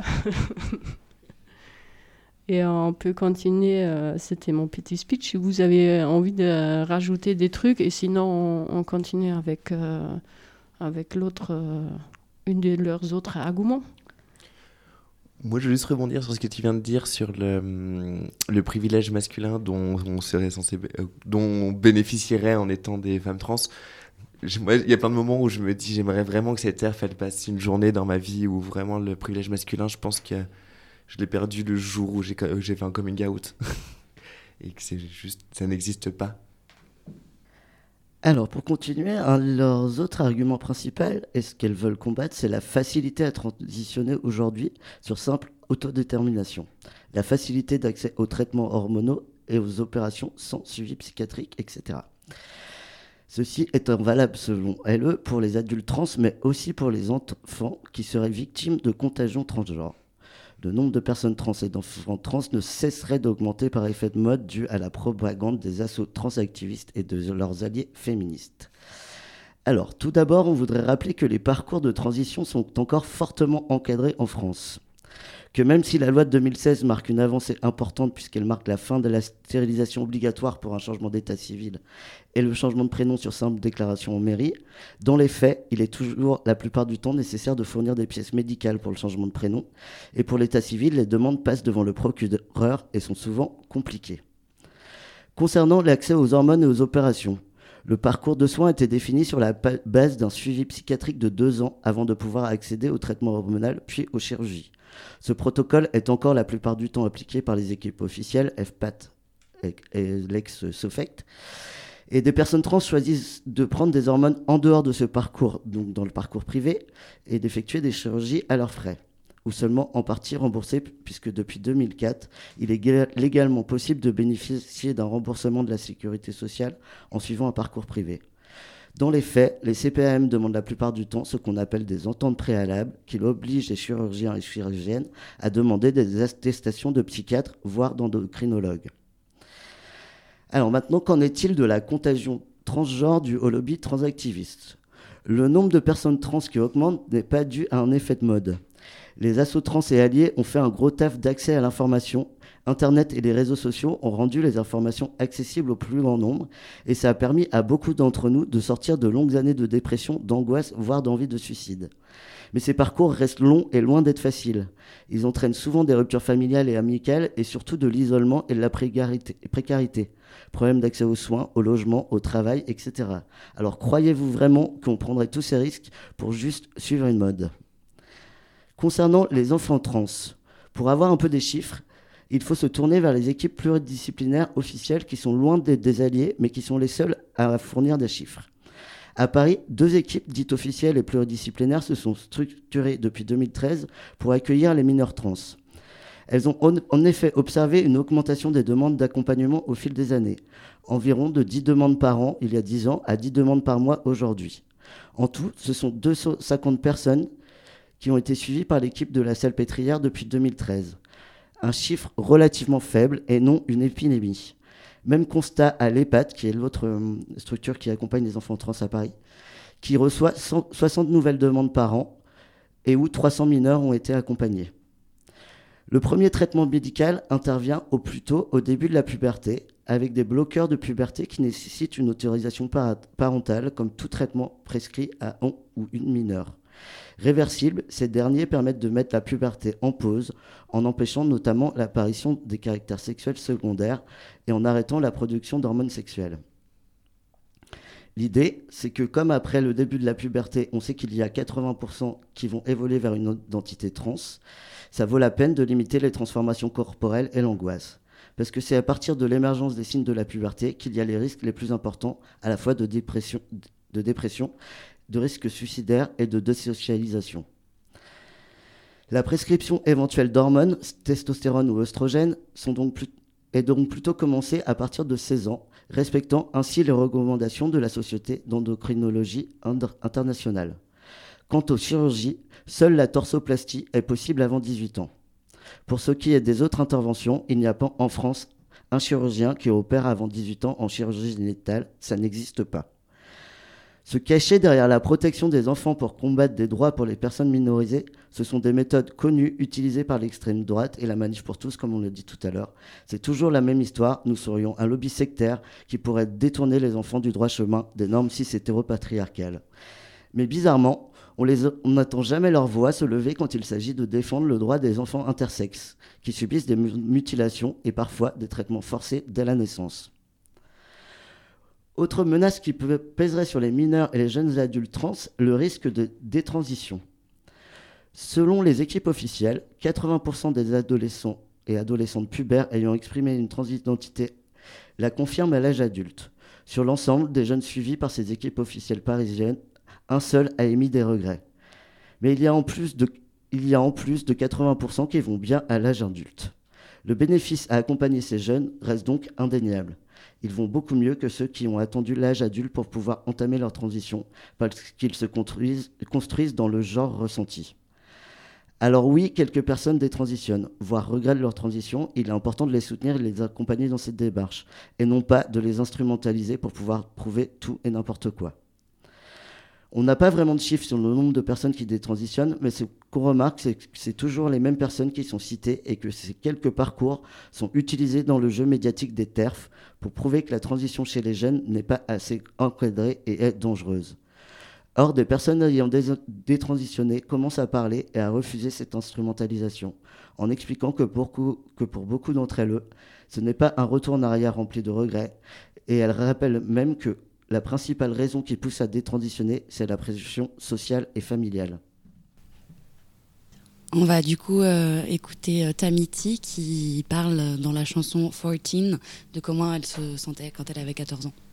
Et on peut continuer, euh, c'était mon petit speech, si vous avez envie de euh, rajouter des trucs, et sinon on, on continue avec, euh, avec l'autre, euh, une de leurs autres arguments. Moi, je veux juste rebondir sur ce que tu viens de dire sur le, le privilège masculin dont on serait censé, euh, dont on bénéficierait en étant des femmes trans. Je, moi, il y a plein de moments où je me dis, j'aimerais vraiment que cette terre, elle passe une journée dans ma vie où vraiment le privilège masculin, je pense que je l'ai perdu le jour où j'ai, j'ai fait un coming out. Et que c'est juste, ça n'existe pas. Alors, pour continuer, un de leurs autres arguments principaux, et ce qu'elles veulent combattre, c'est la facilité à transitionner aujourd'hui sur simple autodétermination. La facilité d'accès aux traitements hormonaux et aux opérations sans suivi psychiatrique, et cetera. Ceci étant valable selon L E pour les adultes trans, mais aussi pour les enfants qui seraient victimes de contagion transgenre. Le nombre de personnes trans et d'enfants trans ne cesserait d'augmenter par effet de mode dû à la propagande des assos transactivistes et de leurs alliés féministes. Alors, tout d'abord, on voudrait rappeler que les parcours de transition sont encore fortement encadrés en France. Que même si la loi de deux mille seize marque une avancée importante puisqu'elle marque la fin de la stérilisation obligatoire pour un changement d'état civil et le changement de prénom sur simple déclaration en mairie, dans les faits, il est toujours la plupart du temps nécessaire de fournir des pièces médicales pour le changement de prénom. Et pour l'état civil, les demandes passent devant le procureur et sont souvent compliquées. Concernant l'accès aux hormones et aux opérations, le parcours de soins était défini sur la base d'un suivi psychiatrique de deux ans avant de pouvoir accéder au traitement hormonal puis aux chirurgies. Ce protocole est encore la plupart du temps appliqué par les équipes officielles, F P A T et l'ex-Sofect. Et des personnes trans choisissent de prendre des hormones en dehors de ce parcours, donc dans le parcours privé, et d'effectuer des chirurgies à leurs frais, ou seulement en partie remboursées, puisque depuis deux mille quatre, il est légalement possible de bénéficier d'un remboursement de la sécurité sociale en suivant un parcours privé. Dans les faits, les C P A M demandent la plupart du temps ce qu'on appelle des ententes préalables qui obligent les chirurgiens et chirurgiennes à demander des attestations de psychiatres, voire d'endocrinologues. Alors maintenant, qu'en est-il de la contagion transgenre due au lobby transactiviste ? Le nombre de personnes trans qui augmente n'est pas dû à un effet de mode. Les assos trans et alliés ont fait un gros taf d'accès à l'information. Internet et les réseaux sociaux ont rendu les informations accessibles au plus grand nombre et ça a permis à beaucoup d'entre nous de sortir de longues années de dépression, d'angoisse, voire d'envie de suicide. Mais ces parcours restent longs et loin d'être faciles. Ils entraînent souvent des ruptures familiales et amicales et surtout de l'isolement et de la précarité. précarité. Problèmes d'accès aux soins, au logement, au travail, et cetera. Alors croyez-vous vraiment qu'on prendrait tous ces risques pour juste suivre une mode ? Concernant les enfants trans, pour avoir un peu des chiffres, il faut se tourner vers les équipes pluridisciplinaires officielles qui sont loin d'être des alliés, mais qui sont les seules à fournir des chiffres. À Paris, deux équipes dites officielles et pluridisciplinaires se sont structurées depuis deux mille treize pour accueillir les mineurs trans. Elles ont en effet observé une augmentation des demandes d'accompagnement au fil des années, environ de dix demandes par an il y a dix ans à dix demandes par mois aujourd'hui. En tout, ce sont deux cent cinquante personnes qui ont été suivies par l'équipe de la Salpêtrière depuis deux mille treize. Un chiffre relativement faible et non une épidémie. Même constat à l'EHPAD, qui est l'autre euh, structure qui accompagne les enfants trans à Paris, qui reçoit cent soixante nouvelles demandes par an et où trois cents mineurs ont été accompagnés. Le premier traitement médical intervient au plus tôt au début de la puberté, avec des bloqueurs de puberté qui nécessitent une autorisation parentale, comme tout traitement prescrit à un ou une mineure. Réversibles, ces derniers permettent de mettre la puberté en pause, en empêchant notamment l'apparition des caractères sexuels secondaires et en arrêtant la production d'hormones sexuelles. L'idée, c'est que comme après le début de la puberté, on sait qu'il y a quatre-vingts pour cent qui vont évoluer vers une identité trans, ça vaut la peine de limiter les transformations corporelles et l'angoisse. Parce que c'est à partir de l'émergence des signes de la puberté qu'il y a les risques les plus importants, à la fois de dépression, de dépression, de risques suicidaires et de désocialisation. La prescription éventuelle d'hormones, testostérone ou oestrogène, sont donc plus, est donc plutôt commencée à partir de seize ans, respectant ainsi les recommandations de la Société d'endocrinologie internationale. Quant aux chirurgies, seule la torsoplastie est possible avant dix-huit ans. Pour ce qui est des autres interventions, il n'y a pas en France un chirurgien qui opère avant dix-huit ans en chirurgie génitale, ça n'existe pas. Se cacher derrière la protection des enfants pour combattre des droits pour les personnes minorisées, ce sont des méthodes connues utilisées par l'extrême droite et la Manif pour tous, comme on l'a dit tout à l'heure. C'est toujours la même histoire, nous serions un lobby sectaire qui pourrait détourner les enfants du droit chemin des normes cis-hétéropatriarcales. Mais bizarrement, on n'entend jamais leur voix se lever quand il s'agit de défendre le droit des enfants intersexes, qui subissent des mutilations et parfois des traitements forcés dès la naissance. Autre menace qui pèserait sur les mineurs et les jeunes adultes trans, le risque de détransition. Selon les équipes officielles, quatre-vingts pour cent des adolescents et adolescentes pubères ayant exprimé une transidentité la confirment à l'âge adulte. Sur l'ensemble des jeunes suivis par ces équipes officielles parisiennes, un seul a émis des regrets. Mais il y a en plus de, il y a en plus de quatre-vingts pour cent qui vont bien à l'âge adulte. Le bénéfice à accompagner ces jeunes reste donc indéniable. ils vont beaucoup mieux que ceux qui ont attendu l'âge adulte pour pouvoir entamer leur transition, parce qu'ils se construisent, construisent dans le genre ressenti. Alors oui, quelques personnes détransitionnent, voire regrettent leur transition. Il est important de les soutenir et de les accompagner dans cette démarche, et non pas de les instrumentaliser pour pouvoir prouver tout et n'importe quoi. On n'a pas vraiment de chiffres sur le nombre de personnes qui détransitionnent, mais ce qu'on remarque, c'est que c'est toujours les mêmes personnes qui sont citées et que ces quelques parcours sont utilisés dans le jeu médiatique des TERF pour prouver que la transition chez les jeunes n'est pas assez encadrée et est dangereuse. Or, des personnes ayant détransitionné commencent à parler et à refuser cette instrumentalisation, en expliquant que pour, que pour beaucoup d'entre elles, ce n'est pas un retour en arrière rempli de regrets, et elles rappellent même que la principale raison qui pousse à détransitionner, c'est la pression sociale et familiale. On va du coup euh, écouter euh, Tamiti qui parle dans la chanson quatorze de comment elle se sentait quand elle avait quatorze ans.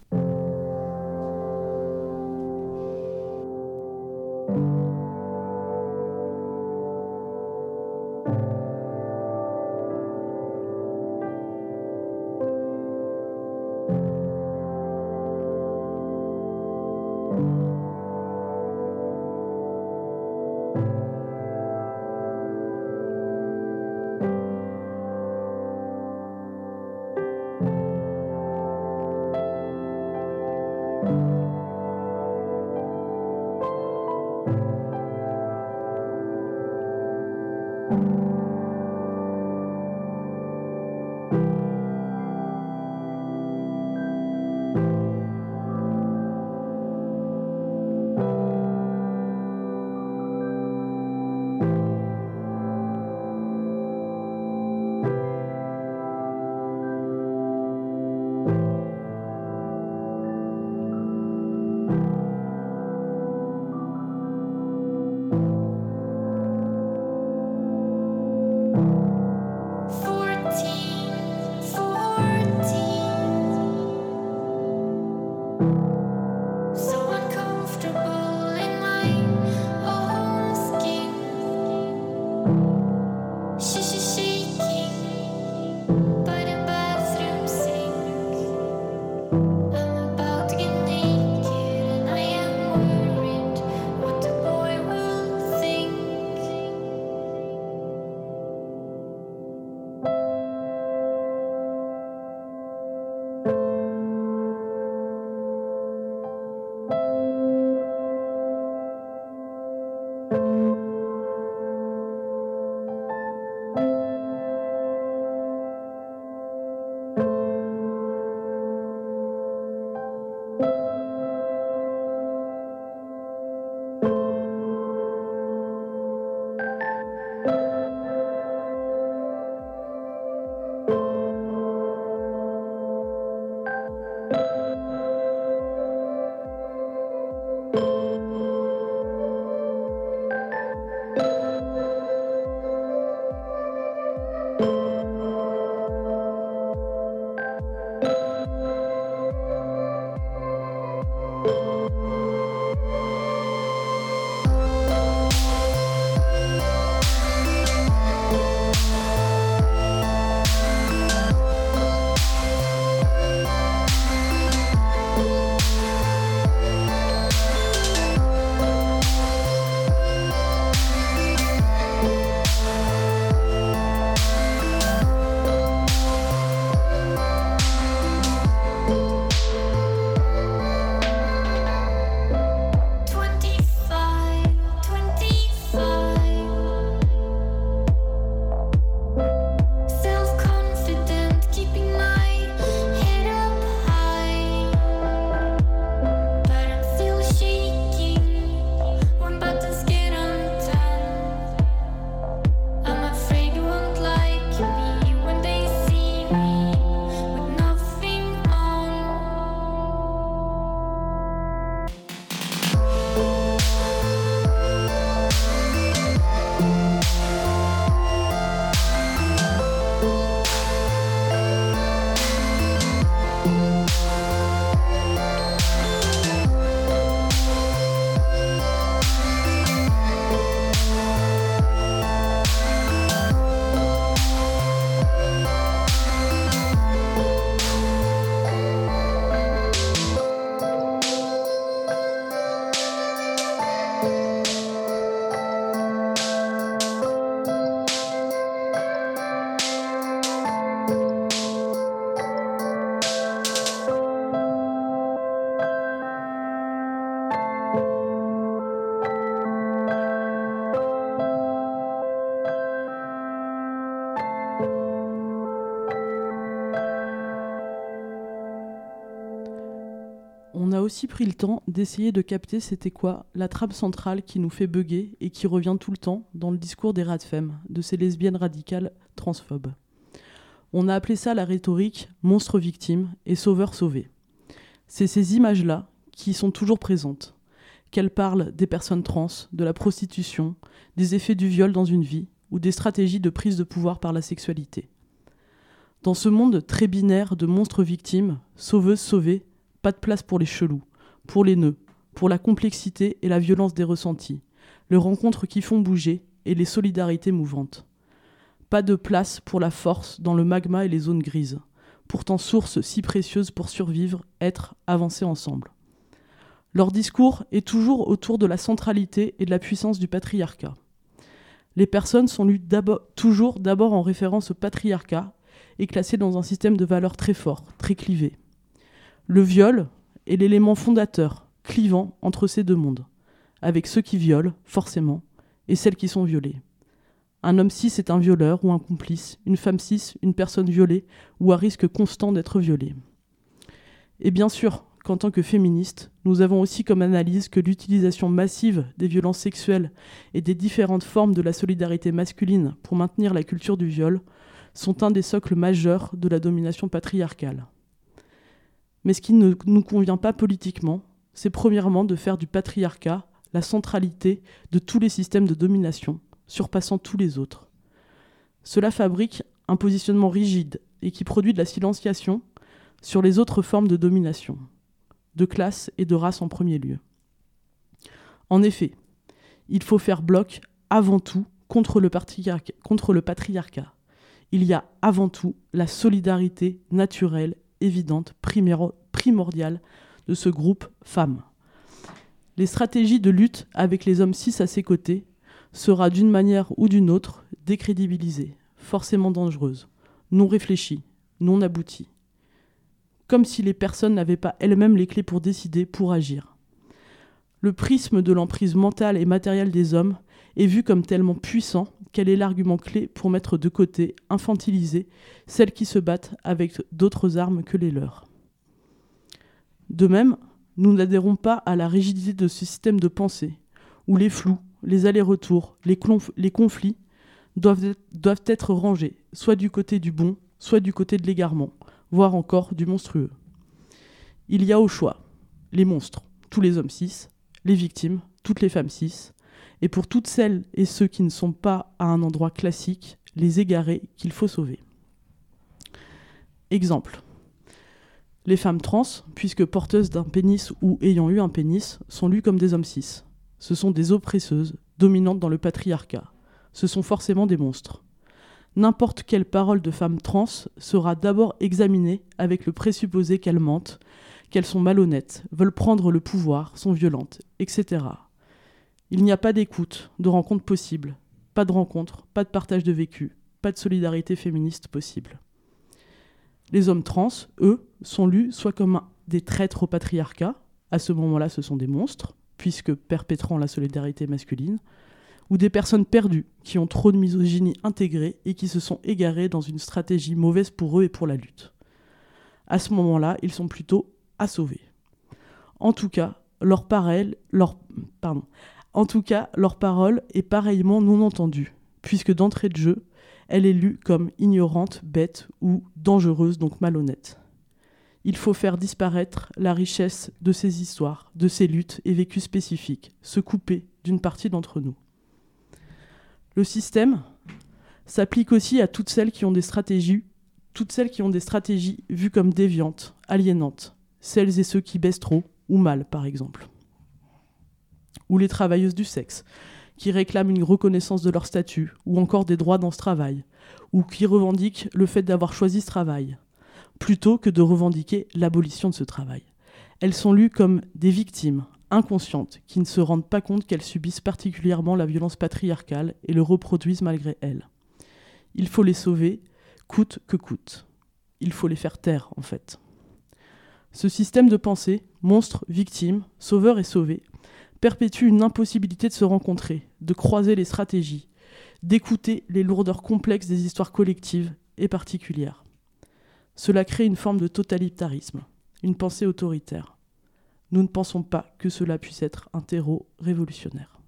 fourteen a aussi pris le temps d'essayer de capter c'était quoi la trame centrale qui nous fait bugger et qui revient tout le temps dans le discours des radfemmes, de ces lesbiennes radicales transphobes. On a appelé ça la rhétorique « monstre victime » et « sauveur sauvé ». C'est ces images-là qui sont toujours présentes, qu'elles parlent des personnes trans, de la prostitution, des effets du viol dans une vie ou des stratégies de prise de pouvoir par la sexualité. Dans ce monde très binaire de monstres victimes, sauveuses sauvées, pas de place pour les chelous, pour les nœuds, pour la complexité et la violence des ressentis, les rencontres qui font bouger et les solidarités mouvantes. Pas de place pour la force dans le magma et les zones grises, pourtant source si précieuse pour survivre, être, avancer ensemble. Leur discours est toujours autour de la centralité et de la puissance du patriarcat. Les personnes sont lues d'abord, toujours d'abord en référence au patriarcat et classées dans un système de valeurs très fort, très clivé. Le viol est l'élément fondateur, clivant entre ces deux mondes, avec ceux qui violent, forcément, et celles qui sont violées. Un homme cis est un violeur ou un complice, une femme cis, une personne violée ou à risque constant d'être violée. Et bien sûr qu'en tant que féministes, nous avons aussi comme analyse que l'utilisation massive des violences sexuelles et des différentes formes de la solidarité masculine pour maintenir la culture du viol sont un des socles majeurs de la domination patriarcale. Mais ce qui ne nous convient pas politiquement, c'est premièrement de faire du patriarcat la centralité de tous les systèmes de domination, surpassant tous les autres. Cela fabrique un positionnement rigide et qui produit de la silenciation sur les autres formes de domination, de classe et de race en premier lieu. En effet, il faut faire bloc avant tout contre le patriarcat. Contre le patriarcat. Il y a avant tout la solidarité naturelle, évidente, primordiale de ce groupe femmes. Les stratégies de lutte avec les hommes cis à ses côtés sera d'une manière ou d'une autre décrédibilisée, forcément dangereuse, non réfléchie, non aboutie. Comme si les personnes n'avaient pas elles-mêmes les clés pour décider, pour agir. Le prisme de l'emprise mentale et matérielle des hommes est vu comme tellement puissant qu'elle est l'argument clé pour mettre de côté, infantiliser, celles qui se battent avec d'autres armes que les leurs. De même, nous n'adhérons pas à la rigidité de ce système de pensée, où les flous, les allers-retours, les, clonf- les conflits doivent être, doivent être rangés, soit du côté du bon, soit du côté de l'égarement, voire encore du monstrueux. Il y a au choix les monstres, tous les hommes cis, les victimes, toutes les femmes cis, et pour toutes celles et ceux qui ne sont pas à un endroit classique, les égarés qu'il faut sauver. Exemple. Les femmes trans, puisque porteuses d'un pénis ou ayant eu un pénis, sont lues comme des hommes cis. Ce sont des oppresseuses, dominantes dans le patriarcat. Ce sont forcément des monstres. N'importe quelle parole de femme trans sera d'abord examinée avec le présupposé qu'elles mentent, qu'elles sont malhonnêtes, veulent prendre le pouvoir, sont violentes, et cetera. Il n'y a pas d'écoute, de rencontre possible, pas de rencontre, pas de partage de vécu, pas de solidarité féministe possible. Les hommes trans, eux, sont lus soit comme des traîtres au patriarcat, à ce moment-là ce sont des monstres, puisque perpétrant la solidarité masculine, ou des personnes perdues qui ont trop de misogynie intégrée et qui se sont égarées dans une stratégie mauvaise pour eux et pour la lutte. À ce moment-là, ils sont plutôt à sauver. En tout cas, leur parole, leur, pardon, en tout cas, leur parole est pareillement non entendue, puisque d'entrée de jeu, elle est lue comme ignorante, bête ou dangereuse, donc malhonnête. Il faut faire disparaître la richesse de ces histoires, de ces luttes et vécus spécifiques, se couper d'une partie d'entre nous. Le système s'applique aussi à toutes celles qui ont des stratégies, toutes celles qui ont des stratégies vues comme déviantes, aliénantes, celles et ceux qui baissent trop ou mal, par exemple. Ou les travailleuses du sexe, qui réclament une reconnaissance de leur statut, ou encore des droits dans ce travail, ou qui revendiquent le fait d'avoir choisi ce travail, plutôt que de revendiquer l'abolition de ce travail. Elles sont lues comme des victimes, inconscientes, qui ne se rendent pas compte qu'elles subissent particulièrement la violence patriarcale et le reproduisent malgré elles. Il faut les sauver, coûte que coûte. Il faut les faire taire, en fait. Ce système de pensée, monstre, victime, sauveur et sauvé, perpétue une impossibilité de se rencontrer, de croiser les stratégies, d'écouter les lourdeurs complexes des histoires collectives et particulières. Cela crée une forme de totalitarisme, une pensée autoritaire. Nous ne pensons pas que cela puisse être un terreau révolutionnaire.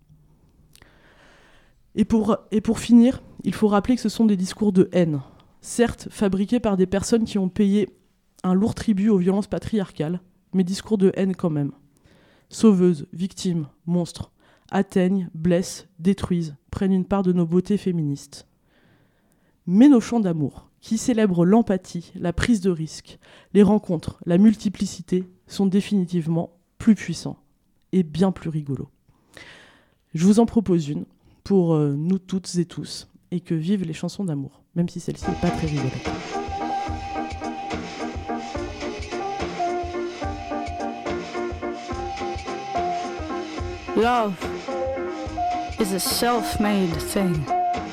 Et pour, et pour finir, il faut rappeler que ce sont des discours de haine, certes fabriqués par des personnes qui ont payé un lourd tribut aux violences patriarcales, mais discours de haine quand même. Sauveuses, victimes, monstres, atteignent, blessent, détruisent, prennent une part de nos beautés féministes. Mais nos chants d'amour, qui célèbrent l'empathie, la prise de risque, les rencontres, la multiplicité, sont définitivement plus puissants et bien plus rigolos. Je vous en propose une pour euh, nous toutes et tous, et que vivent les chansons d'amour, même si celle-ci n'est pas très rigolote. Love is a self-made thing.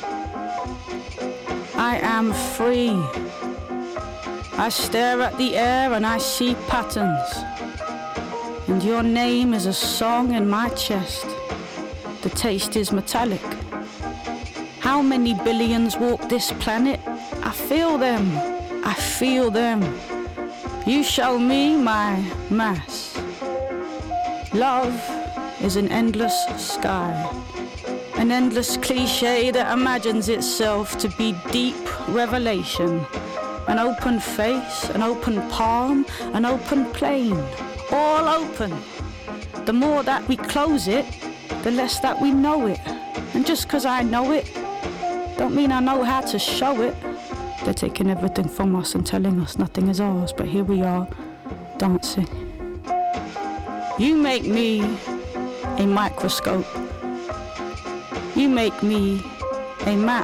I am free. I stare at the air and I see patterns. And your name is a song in my chest. The taste is metallic. How many billions walk this planet? I feel them. I feel them. You show me my mass. Love is an endless sky. An endless cliche that imagines itself to be deep revelation. An open face, an open palm, an open plane. All open. The more that we close it, the less that we know it. And just because I know it, don't mean I know how to show it. They're taking everything from us and telling us nothing is ours, but here we are, dancing. You make me a microscope. You make me a map.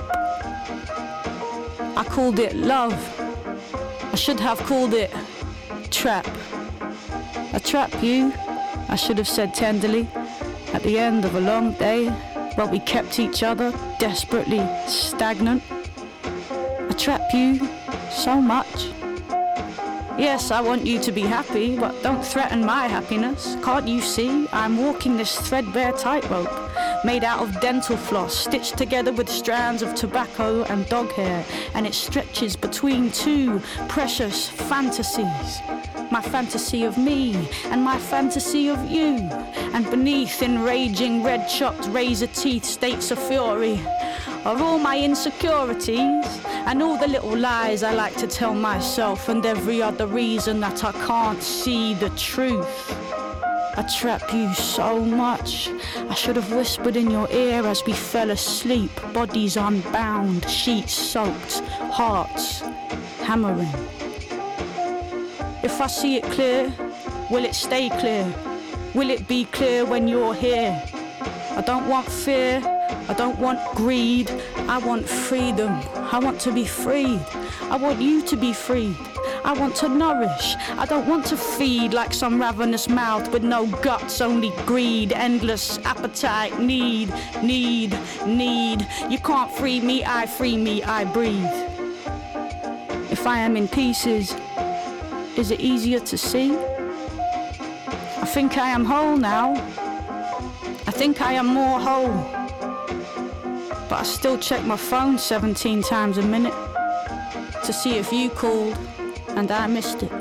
I called it love. I should have called it trap. I trap you, I should have said tenderly, at the end of a long day, while we kept each other desperately stagnant. I trap you so much. Yes, I want you to be happy, but don't threaten my happiness. Can't you see? I'm walking this threadbare tightrope, made out of dental floss, stitched together with strands of tobacco and dog hair, and it stretches between two precious fantasies. My fantasy of me and my fantasy of you, and beneath enraging red-chopped razor teeth states of fury are all my insecurities and all the little lies I like to tell myself, and every other reason that I can't see the truth. I trap you so much, I should have whispered in your ear as we fell asleep, bodies unbound, sheets soaked, hearts hammering. If I see it clear, will it stay clear? Will it be clear when you're here? I don't want fear, I don't want greed, I want freedom. I want to be freed, I want you to be freed. I want to nourish, I don't want to feed like some ravenous mouth with no guts, only greed, endless appetite, need, need, need. You can't free me, I free me, I breathe. If I am in pieces, is it easier to see? I think I am whole now. I think I am more whole. But I still check my phone seventeen times a minute to see if you called and I missed it.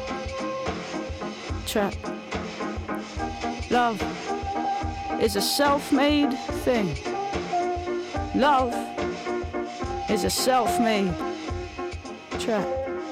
Trap. Love is a self-made thing. Love is a self-made trap.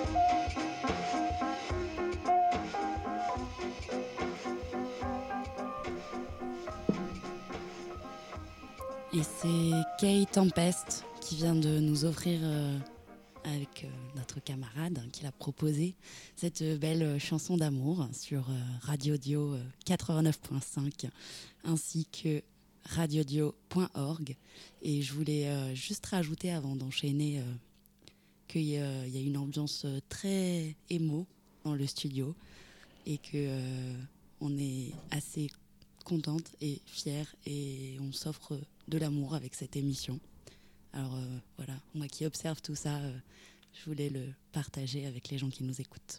Et c'est Kay Tempest qui vient de nous offrir, euh, avec euh, notre camarade hein, qui l'a proposé, cette euh, belle chanson d'amour sur euh, Radio Dio euh, quatre-vingt-neuf point cinq ainsi que radiodio point org. Et je voulais euh, juste rajouter avant d'enchaîner euh, qu'il y, euh, y a une ambiance euh, très émo dans le studio et que euh, on est assez contente et fière et on s'offre de l'amour avec cette émission. Alors euh, voilà, moi qui observe tout ça, euh, je voulais le partager avec les gens qui nous écoutent.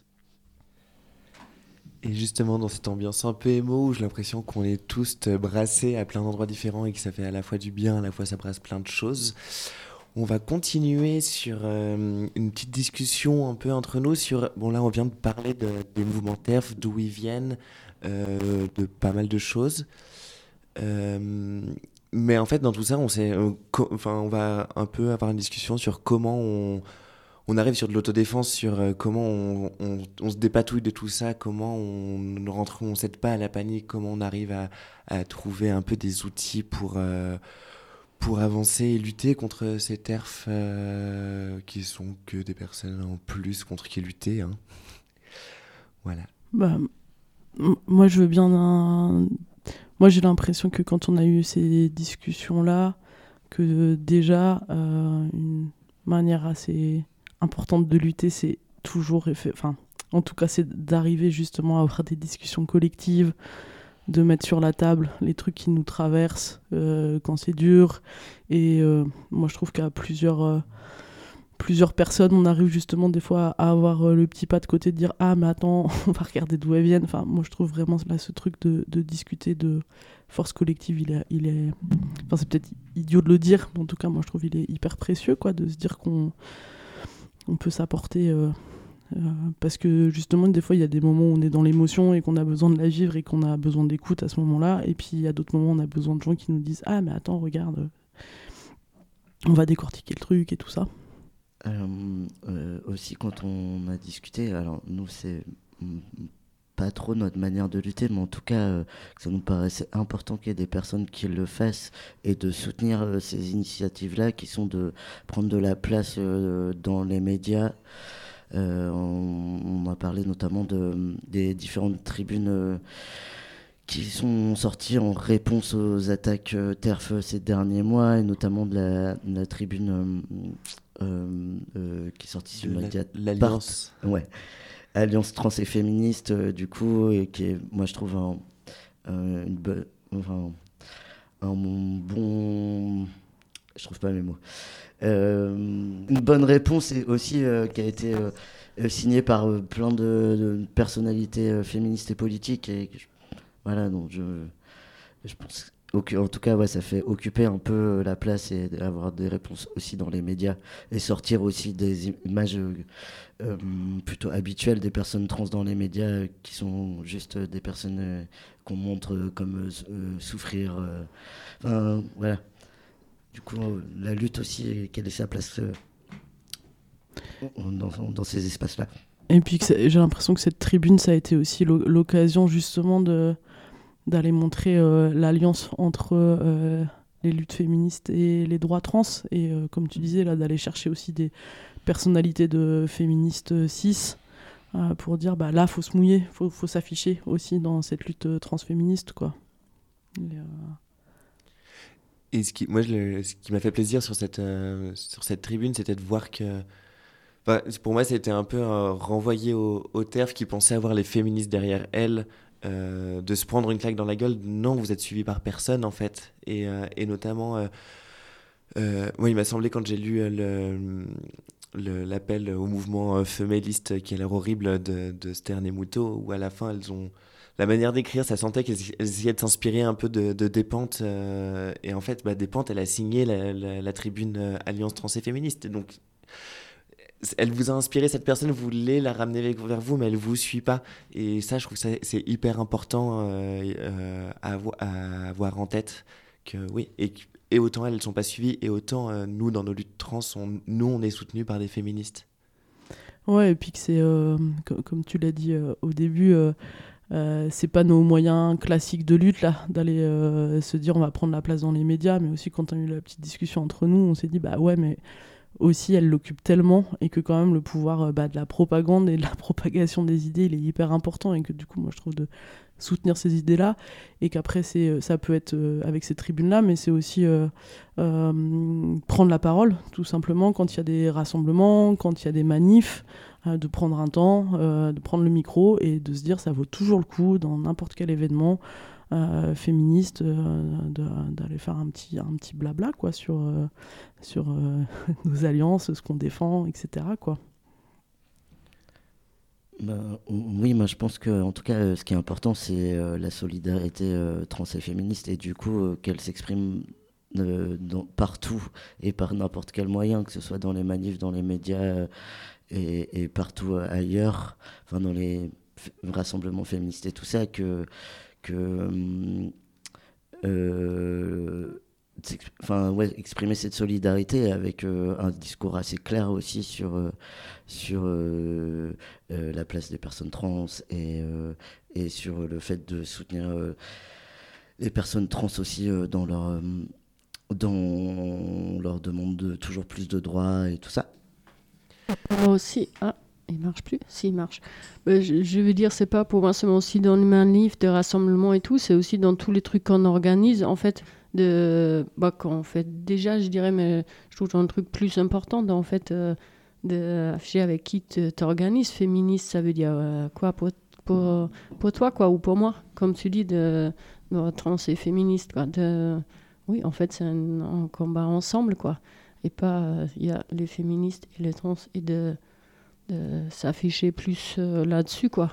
Et justement dans cette ambiance un peu émo où j'ai l'impression qu'on est tous brassés à plein d'endroits différents et que ça fait à la fois du bien, à la fois ça brasse plein de choses, on va continuer sur euh, une petite discussion un peu entre nous sur... Bon là on vient de parler de, des mouvements TERF, d'où ils viennent, euh, de pas mal de choses. Euh, mais en fait, dans tout ça, on, s'est, on, co- enfin, on va un peu avoir une discussion sur comment on, on arrive sur de l'autodéfense, sur euh, comment on, on, on se dépatouille de tout ça, comment on ne rentre, on cède pas à la panique, comment on arrive à, à trouver un peu des outils pour, euh, pour avancer et lutter contre ces terfs euh, qui sont que des personnes en plus contre qui lutter. Hein. Voilà. Bah, m- moi, je veux bien un... Moi, j'ai l'impression que quand on a eu ces discussions-là, que déjà, euh, une manière assez importante de lutter, c'est toujours... effe- Enfin, en tout cas, c'est d'arriver justement à avoir des discussions collectives, de mettre sur la table les trucs qui nous traversent euh, quand c'est dur. Et euh, moi, je trouve qu'à plusieurs... euh, plusieurs personnes, on arrive justement des fois à avoir euh, le petit pas de côté de dire « Ah, mais attends, on va regarder d'où elles viennent ». Enfin, moi, je trouve vraiment là, ce truc de, de discuter de force collective, il est, il est... Enfin, c'est peut-être idiot de le dire, mais en tout cas, moi, je trouve qu'il est hyper précieux, quoi, de se dire qu'on on peut s'apporter... Euh, euh, parce que, justement, des fois, il y a des moments où on est dans l'émotion et qu'on a besoin de la vivre et qu'on a besoin d'écoute à ce moment-là. Et puis, il y a d'autres moments où on a besoin de gens qui nous disent « Ah, mais attends, regarde, on va décortiquer le truc et tout ça ». Euh, euh, aussi, quand on a discuté, alors nous, c'est mm, pas trop notre manière de lutter, mais en tout cas, euh, ça nous paraissait important qu'il y ait des personnes qui le fassent et de soutenir euh, ces initiatives-là qui sont de prendre de la place euh, dans les médias. Euh, on, on a parlé notamment de, des différentes tribunes euh, qui sont sorties en réponse aux attaques euh, TERF ces derniers mois, et notamment de la, de la tribune... Euh, Euh, euh, qui est sorti sur le média l'Alliance Part, ouais, Alliance trans et féministe euh, du coup, et qui est, moi je trouve un, un, une be- enfin, un bon, je trouve pas mes mots, euh, une bonne réponse, et aussi euh, qui a été euh, euh, signée par euh, plein de, de personnalités euh, féministes et politiques, et je, voilà, donc je, je pense en tout cas, ouais, ça fait occuper un peu la place et avoir des réponses aussi dans les médias, et sortir aussi des images euh, plutôt habituelles des personnes trans dans les médias, euh, qui sont juste des personnes euh, qu'on montre comme euh, souffrir. Euh, enfin, voilà. Du coup, euh, la lutte aussi, quelle est sa place euh, dans, dans ces espaces-là. Et puis, que j'ai l'impression que cette tribune, ça a été aussi l'occasion justement de... d'aller montrer euh, l'alliance entre euh, les luttes féministes et les droits trans, et euh, comme tu disais là, d'aller chercher aussi des personnalités de féministes cis euh, pour dire bah là faut se mouiller, faut, faut s'afficher aussi dans cette lutte transféministe, quoi. Et, euh... et ce qui moi je le, ce qui m'a fait plaisir sur cette euh, sur cette tribune, c'était de voir que enfin, pour moi c'était un peu euh, renvoyer au, au TERF qui pensait avoir les féministes derrière elles. Euh, de se prendre une claque dans la gueule. Non, vous êtes suivi par personne en fait, et, euh, et notamment euh, euh, moi il m'a semblé quand j'ai lu le, le, l'appel au mouvement femaliste qui a l'air horrible de, de Stern et Moutot, où à la fin elles ont la manière d'écrire, ça sentait qu'elles essayaient de s'inspirer un peu de, de Despentes, euh, et en fait bah, Despentes elle a signé la, la, la tribune euh, Alliance trans et féministe, donc elle vous a inspiré, cette personne, vous voulez la ramener vers vous, mais elle vous suit pas. Et ça, je trouve que ça, c'est hyper important euh, euh, à, avo- à avoir en tête. Que, oui, et, et autant elles ne sont pas suivies, et autant euh, nous, dans nos luttes trans, on, nous, on est soutenus par des féministes. Ouais, et puis que c'est, euh, comme, comme tu l'as dit euh, au début, euh, euh, c'est pas nos moyens classiques de lutte, là, d'aller euh, se dire on va prendre la place dans les médias, mais aussi quand on a eu la petite discussion entre nous, on s'est dit bah ouais, mais aussi elle l'occupe tellement, et que quand même le pouvoir bah, de la propagande et de la propagation des idées il est hyper important, et que du coup moi je trouve de soutenir ces idées là, et qu'après c'est, ça peut être euh, avec ces tribunes là, mais c'est aussi euh, euh, prendre la parole tout simplement quand il y a des rassemblements, quand il y a des manifs, euh, de prendre un temps, euh, de prendre le micro et de se dire ça vaut toujours le coup dans n'importe quel événement Euh, féministe, euh, de, d'aller faire un petit, un petit blabla quoi, sur, euh, sur euh, nos alliances, ce qu'on défend, et cetera quoi. Ben, oui, moi je pense que en tout cas, euh, ce qui est important, c'est euh, la solidarité euh, trans et féministe, et du coup euh, qu'elle s'exprime euh, dans, partout et par n'importe quel moyen, que ce soit dans les manifs, dans les médias euh, et, et partout euh, ailleurs, enfin dans les f- rassemblement féministe et tout ça, que, que euh, enfin, ouais, exprimer cette solidarité avec euh, un discours assez clair aussi sur, euh, sur euh, euh, la place des personnes trans et, euh, et sur le fait de soutenir euh, les personnes trans aussi euh, dans leur, euh, dans leur demande de toujours plus de droits et tout ça. Moi aussi, ah, il marche plus. Si, il marche. Euh, je, je veux dire, c'est pas pour moi seulement aussi dans les manifs de rassemblement et tout, c'est aussi dans tous les trucs qu'on organise. En fait, de, bah, qu'on fait déjà, je dirais, mais je trouve un truc plus important, en fait, euh, d'afficher avec qui tu t'organises. Féministe, ça veut dire euh, quoi pour, pour, pour toi, quoi, ou pour moi, comme tu dis, de, de trans et féministe, quoi. De, oui, en fait, c'est un, un combat ensemble, quoi. Et pas, il euh, y a les féministes et les trans, et de, de s'afficher plus euh, là-dessus, quoi.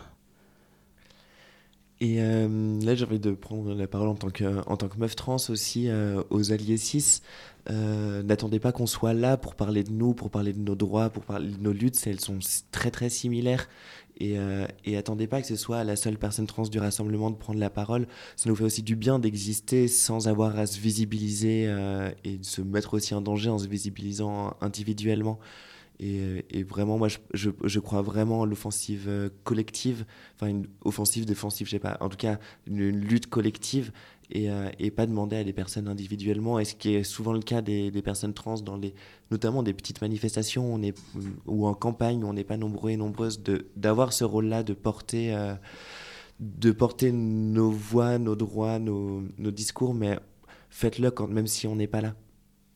Et euh, là, j'ai envie de prendre la parole en tant que, en tant que meuf trans aussi euh, aux alliés cis. Euh, n'attendez pas qu'on soit là pour parler de nous, pour parler de nos droits, pour parler de nos luttes. Elles sont très très similaires. Et, euh, et attendez pas que ce soit la seule personne trans du rassemblement de prendre la parole. Ça nous fait aussi du bien d'exister sans avoir à se visibiliser euh, et de se mettre aussi en danger en se visibilisant individuellement. Et, et vraiment, moi, je, je, je crois vraiment à l'offensive collective, enfin une offensive, défensive, je sais pas, en tout cas une, une lutte collective et, euh, et pas demander à des personnes individuellement. Et ce qui est souvent le cas des, des personnes trans, dans les, notamment des petites manifestations on est, ou en campagne où on n'est pas nombreux et nombreuses, de, d'avoir ce rôle-là, de porter, euh, de porter nos voix, nos droits, nos, nos discours, mais faites-le quand, même si on n'est pas là.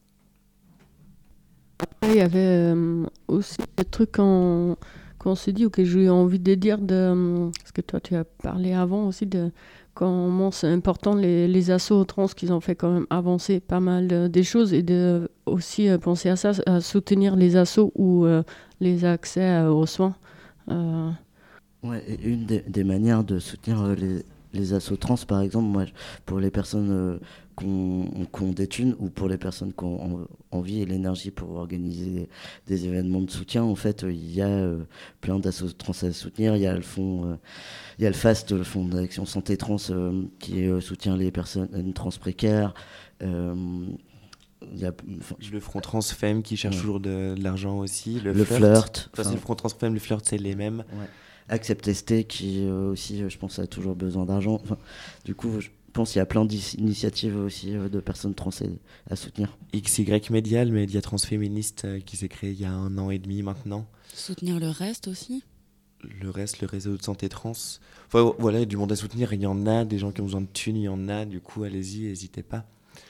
Après, il y avait euh, aussi des trucs qu'on, qu'on se dit ou que j'ai eu envie de dire, de, parce que toi tu as parlé avant aussi de comment c'est important les, les assos trans qu'ils ont fait quand même avancer pas mal de, des choses et de aussi euh, penser à ça, à soutenir les assos ou euh, les accès euh, aux soins. Euh... Ouais, et une des, des manières de soutenir euh, les, les assos trans, par exemple, moi, pour les personnes euh, qu'on, qu'on des thunes ou pour les personnes qui ont envie et l'énergie pour organiser des, des événements de soutien, en fait, il euh, y a euh, plein d'assos trans à soutenir. Il y a le fonds, euh, il y a le FAST, le Fonds d'action santé trans, euh, qui euh, soutient les personnes trans précaires. Euh, Il y a, le Front Trans Femme qui cherche ouais. toujours de, de l'argent aussi. Le, le Flirt. flirt. Enfin, c'est le Front Trans Femme, le Flirt, c'est les mêmes. Ouais. Accept S T qui euh, aussi, euh, je pense, a toujours besoin d'argent. Enfin, du coup, je pense qu'il y a plein d'initiatives aussi euh, de personnes trans à soutenir. X Y Média, le média transféministe euh, qui s'est créé il y a un an et demi maintenant. Soutenir le reste aussi. Le reste, le réseau de santé trans. Enfin, voilà, il y a du monde à soutenir. Il y en a, des gens qui ont besoin de thunes, il y en a. Du coup, allez-y, n'hésitez pas.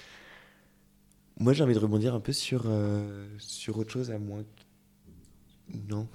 Moi, j'ai envie de rebondir un peu sur, euh, sur autre chose, à moins que... Non.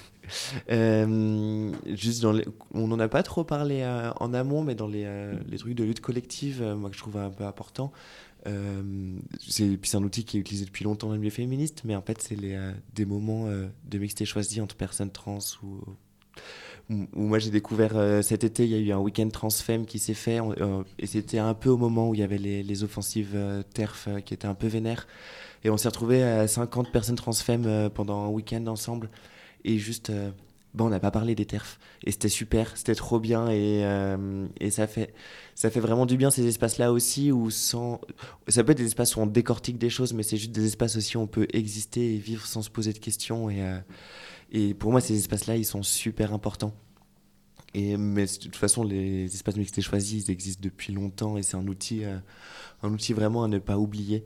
euh, juste dans les... On n'en a pas trop parlé euh, en amont, mais dans les, euh, les trucs de lutte collective, euh, moi, que je trouve un peu important. Euh, c'est, puis c'est un outil qui est utilisé depuis longtemps dans le milieu féministe, mais en fait, c'est les, euh, des moments euh, de mixité choisie entre personnes trans ou... où moi j'ai découvert euh, cet été, il y a eu un week-end transfemme qui s'est fait euh, et c'était un peu au moment où il y avait les, les offensives euh, TERF euh, qui étaient un peu vénères et on s'est retrouvés à cinquante personnes transfemmes euh, pendant un week-end ensemble et juste euh, bon, on n'a pas parlé des TERF et c'était super, c'était trop bien et, euh, et ça, fait, ça fait vraiment du bien ces espaces-là aussi où sans... ça peut être des espaces où on décortique des choses mais c'est juste des espaces aussi où on peut exister et vivre sans se poser de questions et euh, Et pour moi, ces espaces-là, ils sont super importants. Et, mais de toute façon, les espaces mixtes et choisis, ils existent depuis longtemps et c'est un outil, euh, un outil vraiment à ne pas oublier.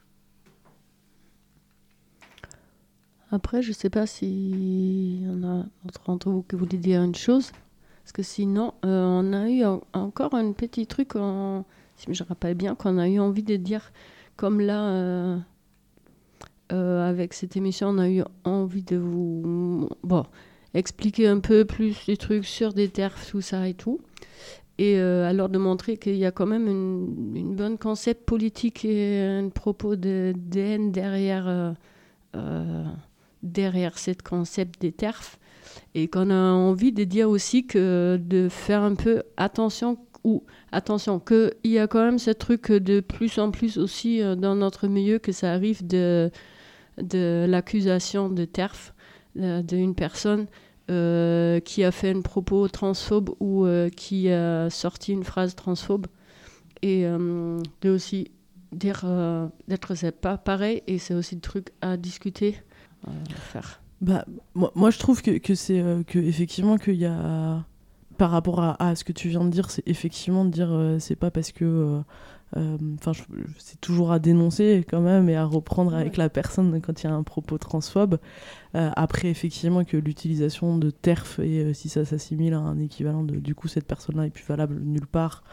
Après, je ne sais pas s'il y en a d'autres d'entre vous qui voulaient dire une chose. Parce que sinon, euh, on a eu encore un petit truc, en... si je me rappelle bien, qu'on a eu envie de dire, comme là... Euh... Euh, avec cette émission, on a eu envie de vous bon, expliquer un peu plus des trucs sur des TERF, tout ça et tout. Et euh, alors de montrer qu'il y a quand même une, une bonne concept politique et un propos de, de haine derrière, euh, euh, derrière ce concept des TERF. Et qu'on a envie de dire aussi que de faire un peu attention, ou attention, qu'il y a quand même ce truc de plus en plus aussi euh, dans notre milieu, que ça arrive de... de l'accusation de TERF euh, d'une personne euh, qui a fait un propos transphobe ou euh, qui a sorti une phrase transphobe. Et euh, de aussi dire euh, d'être c'est pas pareil et c'est aussi le truc à discuter, à faire. Bah, moi, moi, je trouve que, que c'est euh, que effectivement qu'il y a par rapport à, à ce que tu viens de dire, c'est effectivement de dire euh, c'est pas parce que enfin euh, c'est toujours à dénoncer quand même et à reprendre avec ouais. la personne quand il y a un propos transphobe. Euh, après effectivement que l'utilisation de TERF et euh, si ça s'assimile à un équivalent de du coup cette personne-là est plus valable nulle part.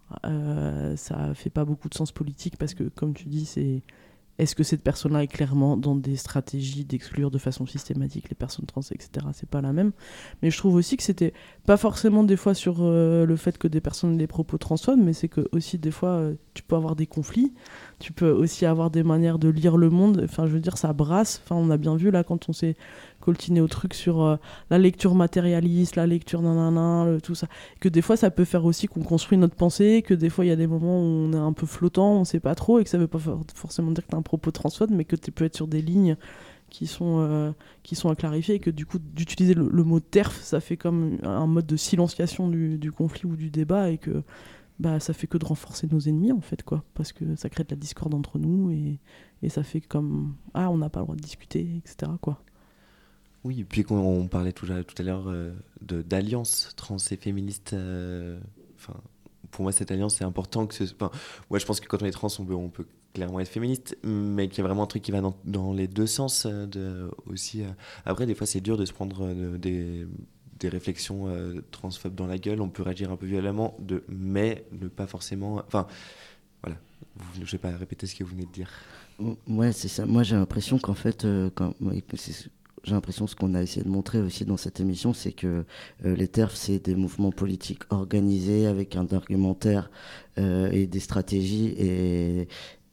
Euh, ça fait pas beaucoup de sens politique parce que comme tu dis c'est est-ce que cette personne-là est clairement dans des stratégies d'exclure de façon systématique les personnes trans, et cetera. C'est pas la même. Mais je trouve aussi que c'était pas forcément des fois sur euh, le fait que des personnes aient des propos transphobes, mais c'est que aussi des fois euh, tu peux avoir des conflits, tu peux aussi avoir des manières de lire le monde. Enfin, je veux dire, ça brasse. Enfin, on a bien vu là quand on s'est coltiné au truc sur euh, la lecture matérialiste, la lecture nanana, le, tout ça. Que des fois, ça peut faire aussi qu'on construit notre pensée, que des fois, il y a des moments où on est un peu flottant, on sait pas trop, et que ça veut pas for- forcément dire que t'as un propos transphobe, mais que tu peux être sur des lignes qui sont, euh, qui sont à clarifier, et que du coup, d'utiliser le, le mot TERF, ça fait comme un mode de silenciation du, du conflit ou du débat, et que bah, ça fait que de renforcer nos ennemis, en fait, quoi, parce que ça crée de la discorde entre nous, et, et ça fait comme « Ah, on n'a pas le droit de discuter », et cetera, quoi. Oui, et puis on, on parlait tout à, tout à l'heure euh, de, d'alliance trans et féministe. Euh, pour moi, cette alliance, c'est important. Que ce, ouais, je pense que quand on est trans, on peut, on peut clairement être féministe, mais qu'il y a vraiment un truc qui va dans, dans les deux sens. Euh, de, aussi, euh. Après, des fois, c'est dur de se prendre euh, des, des réflexions euh, transphobes dans la gueule. On peut réagir un peu violemment, de, mais ne pas forcément... Enfin, voilà. Je ne vais pas répéter ce que vous venez de dire. Ouais, c'est ça. Moi, j'ai l'impression qu'en fait... Euh, quand, c'est, J'ai l'impression que ce qu'on a essayé de montrer aussi dans cette émission, c'est que euh, les TERF, c'est des mouvements politiques organisés avec un argumentaire euh, et des stratégies et,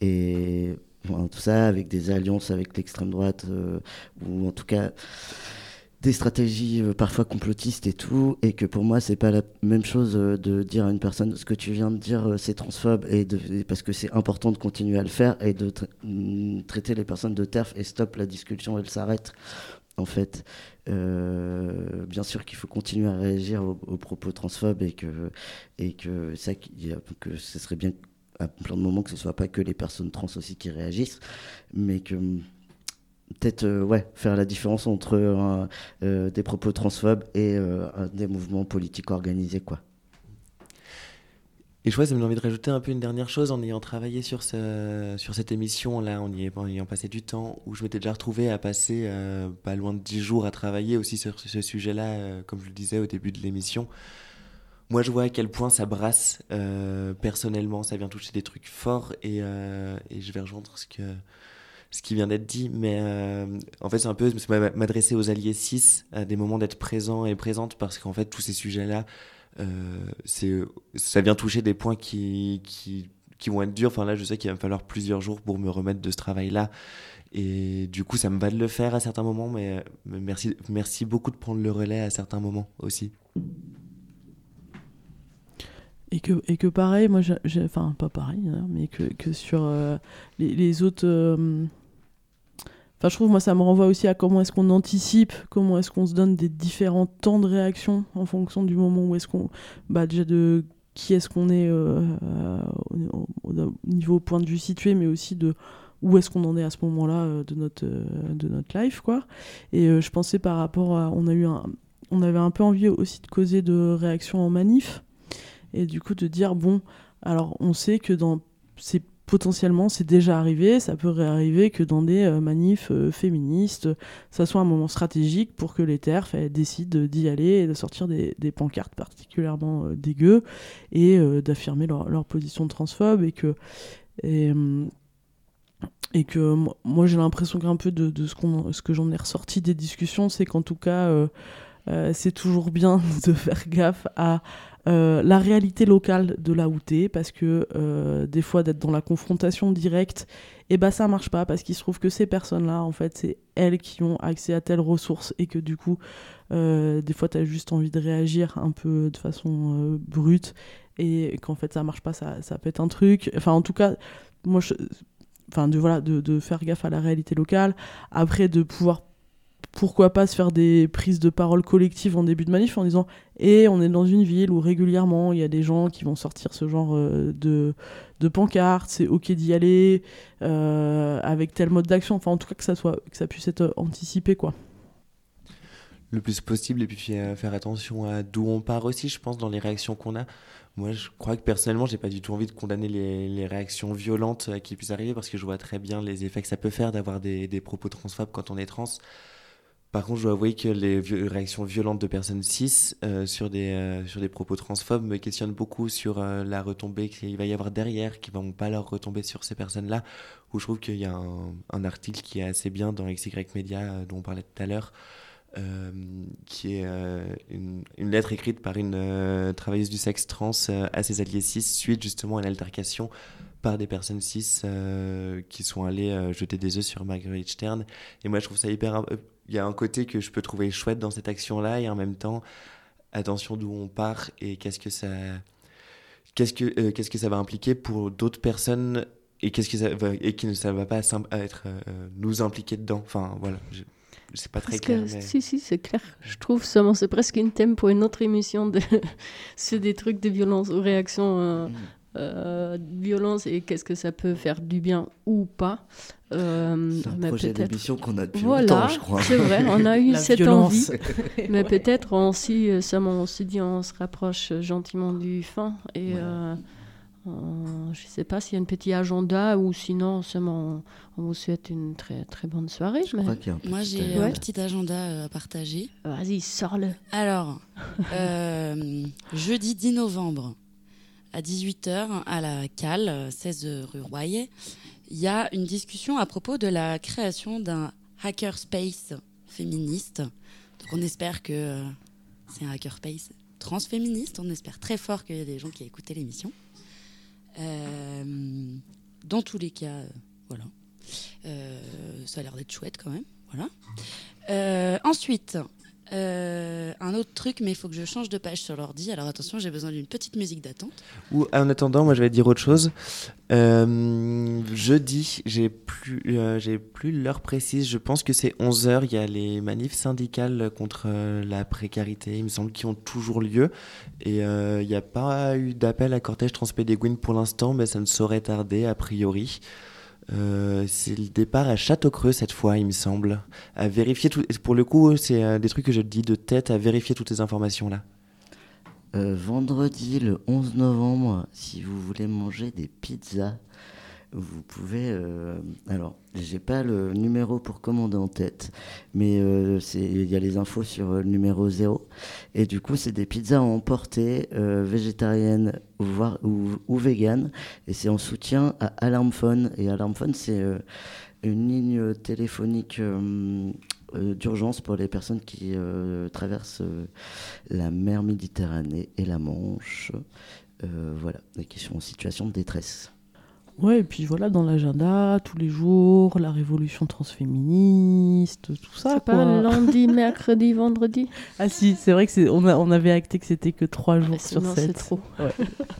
et enfin, tout ça avec des alliances avec l'extrême droite euh, ou en tout cas des stratégies euh, parfois complotistes et tout, et que pour moi c'est pas la même chose euh, de dire à une personne ce que tu viens de dire euh, c'est transphobe et, de, et parce que c'est important de continuer à le faire et de tra- traiter les personnes de TERF et stop, la discussion elle s'arrête. En fait, euh, bien sûr qu'il faut continuer à réagir aux, aux propos transphobes et que, et que, ça, que ce serait bien à plein de moments que ce ne soit pas que les personnes trans aussi qui réagissent, mais que peut-être euh, ouais, faire la différence entre euh, euh, des propos transphobes et euh, des mouvements politiques organisés, quoi. Et je crois que ça me donne envie de rajouter un peu une dernière chose en ayant travaillé sur, ce, sur cette émission-là, en, y, en ayant passé du temps, où je m'étais déjà retrouvé à passer euh, pas loin de dix jours à travailler aussi sur ce sujet-là, euh, comme je le disais au début de l'émission. Moi, je vois à quel point ça brasse euh, personnellement, ça vient toucher des trucs forts, et, euh, et je vais rejoindre ce, que, ce qui vient d'être dit. Mais euh, en fait, c'est un peu m'adresser aux alliés cis, à des moments d'être présent et présente, parce qu'en fait, tous ces sujets-là, Euh, c'est, ça vient toucher des points qui, qui, qui vont être durs. Enfin là, je sais qu'il va me falloir plusieurs jours pour me remettre de ce travail-là. Et du coup, ça me va de le faire à certains moments, mais, mais merci, merci beaucoup de prendre le relais à certains moments aussi. Et que, et que pareil, moi, j'ai, j'ai, enfin pas pareil, hein, mais que, que sur euh, les, les autres... Euh, Enfin, je trouve, moi, ça me renvoie aussi à comment est-ce qu'on anticipe, comment est-ce qu'on se donne des différents temps de réaction en fonction du moment où est-ce qu'on... Bah, déjà de qui est-ce qu'on est euh, au, au, au niveau point de vue situé, mais aussi de où est-ce qu'on en est à ce moment-là euh, de, notre, euh, de notre life, quoi. Et euh, je pensais par rapport à... On, a eu un, on avait un peu envie aussi de causer de réactions en manif, et du coup de dire, bon, alors on sait que dans ces potentiellement, c'est déjà arrivé, ça peut réarriver que dans des euh, manifs euh, féministes, ça soit un moment stratégique pour que les TERF elles, décident d'y aller et de sortir des, des pancartes particulièrement euh, dégueu et euh, d'affirmer leur, leur position transphobe. Et que, et, et que moi, j'ai l'impression qu'un peu de, de ce, qu'on, ce que j'en ai ressorti des discussions, c'est qu'en tout cas, euh, euh, c'est toujours bien de faire gaffe à Euh, la réalité locale de là où t'es, parce que euh, des fois d'être dans la confrontation directe, et bah ça marche pas, parce qu'il se trouve que ces personnes-là, en fait, c'est elles qui ont accès à telles ressources, et que du coup, euh, des fois t'as juste envie de réagir un peu de façon euh, brute, et qu'en fait ça marche pas, ça, ça peut être un truc. Enfin, en tout cas, moi, je... enfin, de, voilà, de, de faire gaffe à la réalité locale, après de pouvoir pourquoi pas se faire des prises de parole collectives en début de manif en disant et on est dans une ville où régulièrement il y a des gens qui vont sortir ce genre euh, de, de pancartes, c'est ok d'y aller euh, avec tel mode d'action, enfin en tout cas que ça, soit, que ça puisse être anticipé quoi. Le plus possible et puis euh, faire attention à d'où on part aussi, je pense, dans les réactions qu'on a. Moi, je crois que personnellement, j'ai pas du tout envie de condamner les, les réactions violentes euh, qui puissent arriver parce que je vois très bien les effets que ça peut faire d'avoir des, des propos transphobes quand on est trans. Par contre, je dois avouer que les vi- réactions violentes de personnes cis euh, sur, des, euh, sur des propos transphobes me questionnent beaucoup sur euh, la retombée qu'il va y avoir derrière, qui ne vont pas leur retomber sur ces personnes-là, où je trouve qu'il y a un, un article qui est assez bien dans X Y Media, euh, dont on parlait tout à l'heure, euh, qui est euh, une, une lettre écrite par une euh, travailleuse du sexe trans euh, à ses alliés cis, suite justement à une altercation par des personnes cis euh, qui sont allées euh, jeter des œufs sur Marguerite Stern. Et moi, je trouve ça hyper... Il y a un côté que je peux trouver chouette dans cette action-là, et en même temps, attention d'où on part et qu'est-ce que ça, qu'est-ce que, euh, qu'est-ce que ça va impliquer pour d'autres personnes et, qu'est-ce que ça va, et qui ne ça va pas sim- être, euh, nous impliquer dedans. Enfin, voilà, je, c'est pas très clair. Mais... Si, si, c'est clair. Je trouve seulement c'est presque une thème pour une autre émission de... sur des trucs de violence ou réactions euh, mm. euh, de violence et qu'est-ce que ça peut faire du bien ou pas. Euh, c'est un mais projet peut-être... d'émission qu'on a depuis voilà, longtemps, je crois. C'est vrai, on a eu La cette violence. envie. Mais ouais. Peut-être on s'y, on s'y dit, on se rapproche gentiment du fin. Et ouais. euh, euh, je ne sais pas s'il y a un petit agenda ou sinon seulement on, on vous souhaite une très, très bonne soirée. Je mais... crois qu'il y a un Moi, petit j'ai agenda. un petit agenda à partager. Vas-y, sors-le. Alors, euh, jeudi dix novembre, à dix-huit heures, à la Cale, seize rue Royer, il y a une discussion à propos de la création d'un hackerspace féministe. Donc on espère que euh, c'est un hackerspace transféministe. On espère très fort qu'il y a des gens qui écoutent l'émission. Euh, dans tous les cas, euh, voilà. Euh, ça a l'air d'être chouette quand même. Voilà. Euh, ensuite... Euh, un autre truc, mais il faut que je change de page sur l'ordi. Alors attention, j'ai besoin d'une petite musique d'attente. Ou en attendant, moi je vais dire autre chose. Euh, jeudi, j'ai plus, euh, j'ai plus l'heure précise. Je pense que c'est onze heures. Il y a les manifs syndicales contre euh, la précarité, il me semble, qui ont toujours lieu. Et euh, il n'y a pas eu d'appel à cortège transpédéguine pour l'instant, mais ça ne saurait tarder a priori. Euh, c'est le départ à Château-Creux cette fois, il me semble. À vérifier tout... Pour le coup, c'est euh, des trucs que je dis de tête, à vérifier toutes ces informations-là. Euh, vendredi, le onze novembre, si vous voulez manger des pizzas, vous pouvez... Euh, alors, j'ai pas le numéro pour commander en tête, mais euh, c'est, il y a les infos sur le numéro zéro. Et du coup, c'est des pizzas à emporter, euh, végétariennes voire, ou, ou véganes. Et c'est en soutien à Alarmphone. Et Alarmphone, c'est euh, une ligne téléphonique euh, euh, d'urgence pour les personnes qui euh, traversent euh, la mer Méditerranée et la Manche. Euh, voilà, et qui sont en situation de détresse. Ouais, et puis voilà, dans l'agenda, tous les jours, la révolution transféministe, tout ça, c'est quoi. pas lundi, mercredi, vendredi. Ah si, c'est vrai que c'est, on, a, on avait acté que c'était que trois jours ouais, sur sinon, sept. c'est trop. Ouais.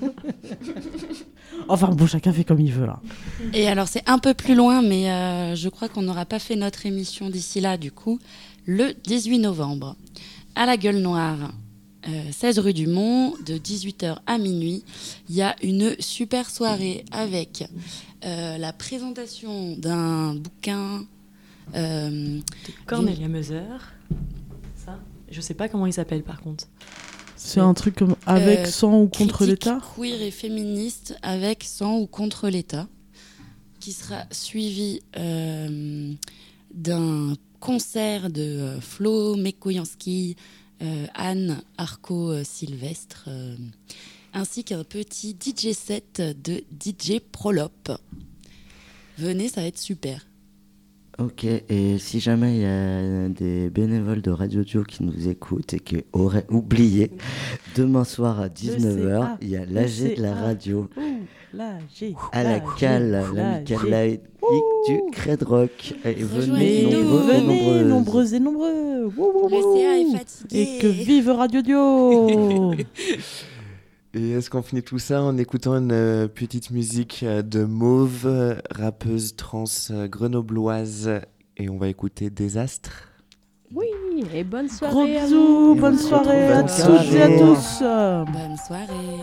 Enfin bon, chacun fait comme il veut, là. Et alors, c'est un peu plus loin, mais euh, je crois qu'on n'aura pas fait notre émission d'ici là, du coup. Le dix-huit novembre, à la Gueule Noire, Euh, seize rue du Mont, de dix-huit heures à minuit, il y a une super soirée avec euh, la présentation d'un bouquin euh, de Cornelia Meuser. Ça, je sais pas comment il s'appelle par contre. C'est un truc comme avec, euh, sans ou contre critique l'État. Queer et féministe avec, sans ou contre l'État, qui sera suivi euh, d'un concert de euh, Flo Mekoyanski, Euh, Anne Arco-Sylvestre, euh, ainsi qu'un petit D J set de D J Prolop. Venez, ça va être super. Ok, et si jamais il y a des bénévoles de Radio Dio qui nous écoutent et qui auraient oublié, demain soir à dix-neuf heures, il y a l'A G de la radio. L'A G, à la cale, l'amicale laïque du Cred Rock. Et venez Rejoignez-nous. nombreux et Venez, nombreuses. nombreuses et nombreux. Wouh, wouh, Le wouh. C A est fatigué. Et que vive Radio Dio. Et est-ce qu'on finit tout ça en écoutant une euh, petite musique euh, de Mauve, euh, rappeuse trans euh, grenobloise, et on va écouter Désastre. Oui, et bonne soirée. Gros à bisous, vous. bonne soirée à Bonne toutes et à soirée. tous. Bonne soirée.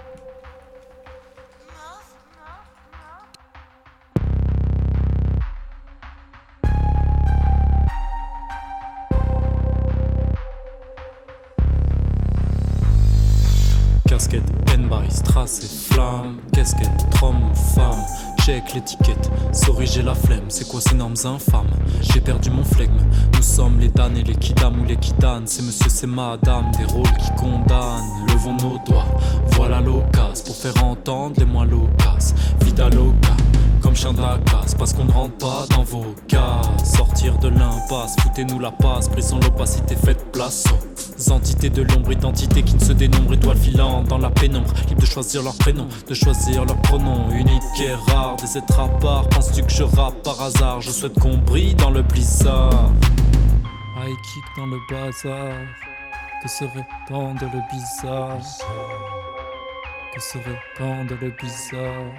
Casquette, N-by, strass et flamme. Casquette, trom ou femme. Check l'étiquette, sorry j'ai la flemme. C'est quoi ces normes infâmes? J'ai perdu mon flegme. Nous sommes les damnés, les kidam ou les kidanes. C'est monsieur, c'est madame, des rôles qui condamnent. Levons nos doigts, voilà l'occasion pour faire entendre les moins loquaces. Vida loca, comme chien de la casse, parce qu'on ne rentre pas dans vos cas. Sortir de l'impasse, foutez-nous la passe. Brisons l'opacité, faites place aux entités de l'ombre, identité qui ne se dénombre. Étoiles filantes dans la pénombre, libre de choisir leur prénom, de choisir leur pronom. Unique et rare, des êtres à part. Penses-tu que je rappe par hasard? Je souhaite qu'on brille dans le blizzard. High kick dans le bazar. Que se répande le bizarre. Que se répande le bizarre.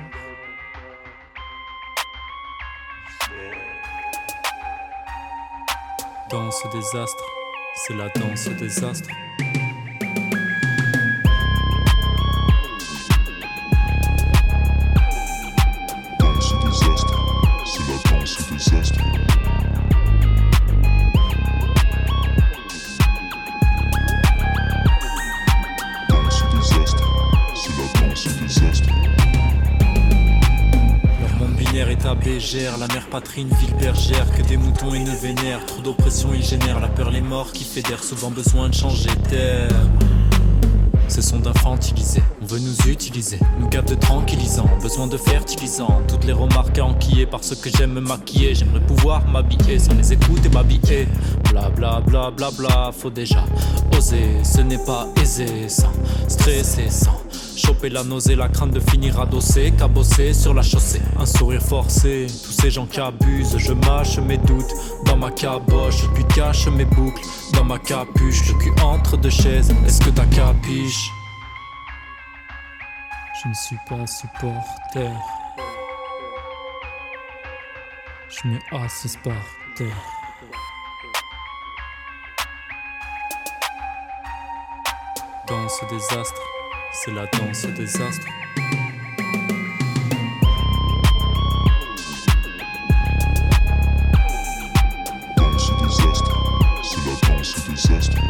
Danse des astres, c'est la danse des astres. Danse des astres, c'est la danse des astres. Danse des astres, c'est la danse des astres. Leur monde binaire est à Bégère, la mère patrie, une ville bergère. Que des moutons et ne vénèrent, trop d'oppression ils génèrent. La peur, les morts qui fédèrent, souvent besoin de changer d'air. Cessons d'infantiliser, on veut nous utiliser, nous gave de tranquillisants, besoin de fertilisants. Toutes les remarques à enquiller parce que j'aime me maquiller. J'aimerais pouvoir m'habiller sans les écouter m'habiller. Bla bla bla bla bla, faut déjà oser. Ce n'est pas aisé sans stresser, sans choper la nausée, la crainte de finir adossé, cabossé sur la chaussée. Un sourire forcé, tous ces gens qui abusent. Je mâche mes doutes dans ma caboche, puis cache mes boucles dans ma capuche. Le cul entre deux chaises, est-ce que t'as capiche? Je ne suis pas supporter. Je me assise par terre. Danse des astres, c'est la danse des astres. Danse des astres, c'est la danse des astres.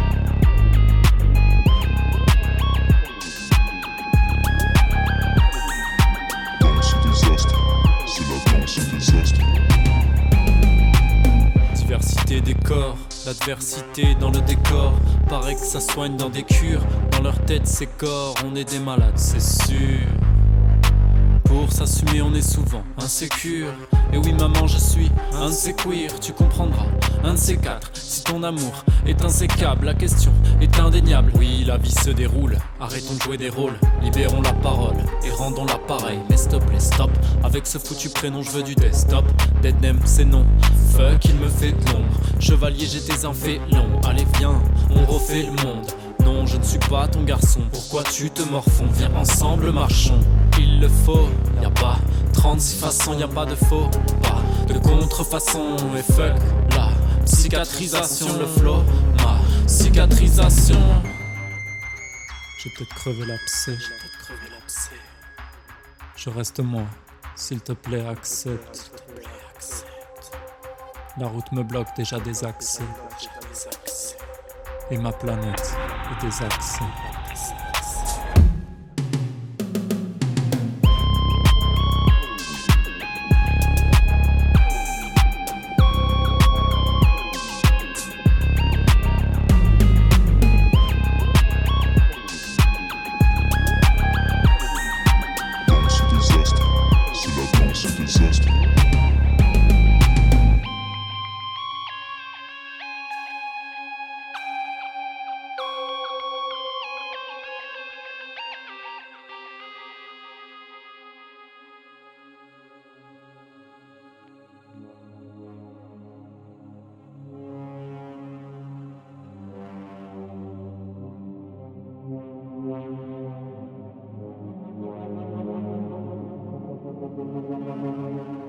Danse des astres, c'est la danse des astres. Diversité des corps, l'adversité dans le décor. Paraît que ça soigne dans des cures. Dans leur tête c'est corps, on est des malades c'est sûr. Pour s'assumer on est souvent insécure. Et oui maman je suis un de ces queers. Tu comprendras, un de ces quatre. Si ton amour est insécable, la question est indéniable. Oui la vie se déroule, arrêtons de jouer des rôles. Libérons la parole et rendons l'appareil. Mais stop les stop, avec ce foutu prénom je veux du desktop. Dead name c'est non, fuck il me fait de l'ombre. Chevalier j'étais un félon, allez viens, on refait le monde. Non, je ne suis pas ton garçon, pourquoi tu te morfonds? Viens ensemble, marchons, il le faut. Y'a pas trente-six façons, y'a pas de faux, pas de contrefaçon. Et fuck la cicatrisation, le flow, ma cicatrisation. J'ai peut-être crevé l'abcès, j'ai peut-être crevé l'abcès. Je reste moi, s'il te plaît, accepte. S'il te plaît, accepte. La route me bloque déjà des accès. Et ma planète est des accès. Danse des astres, c'est la danse des astres. Thank you.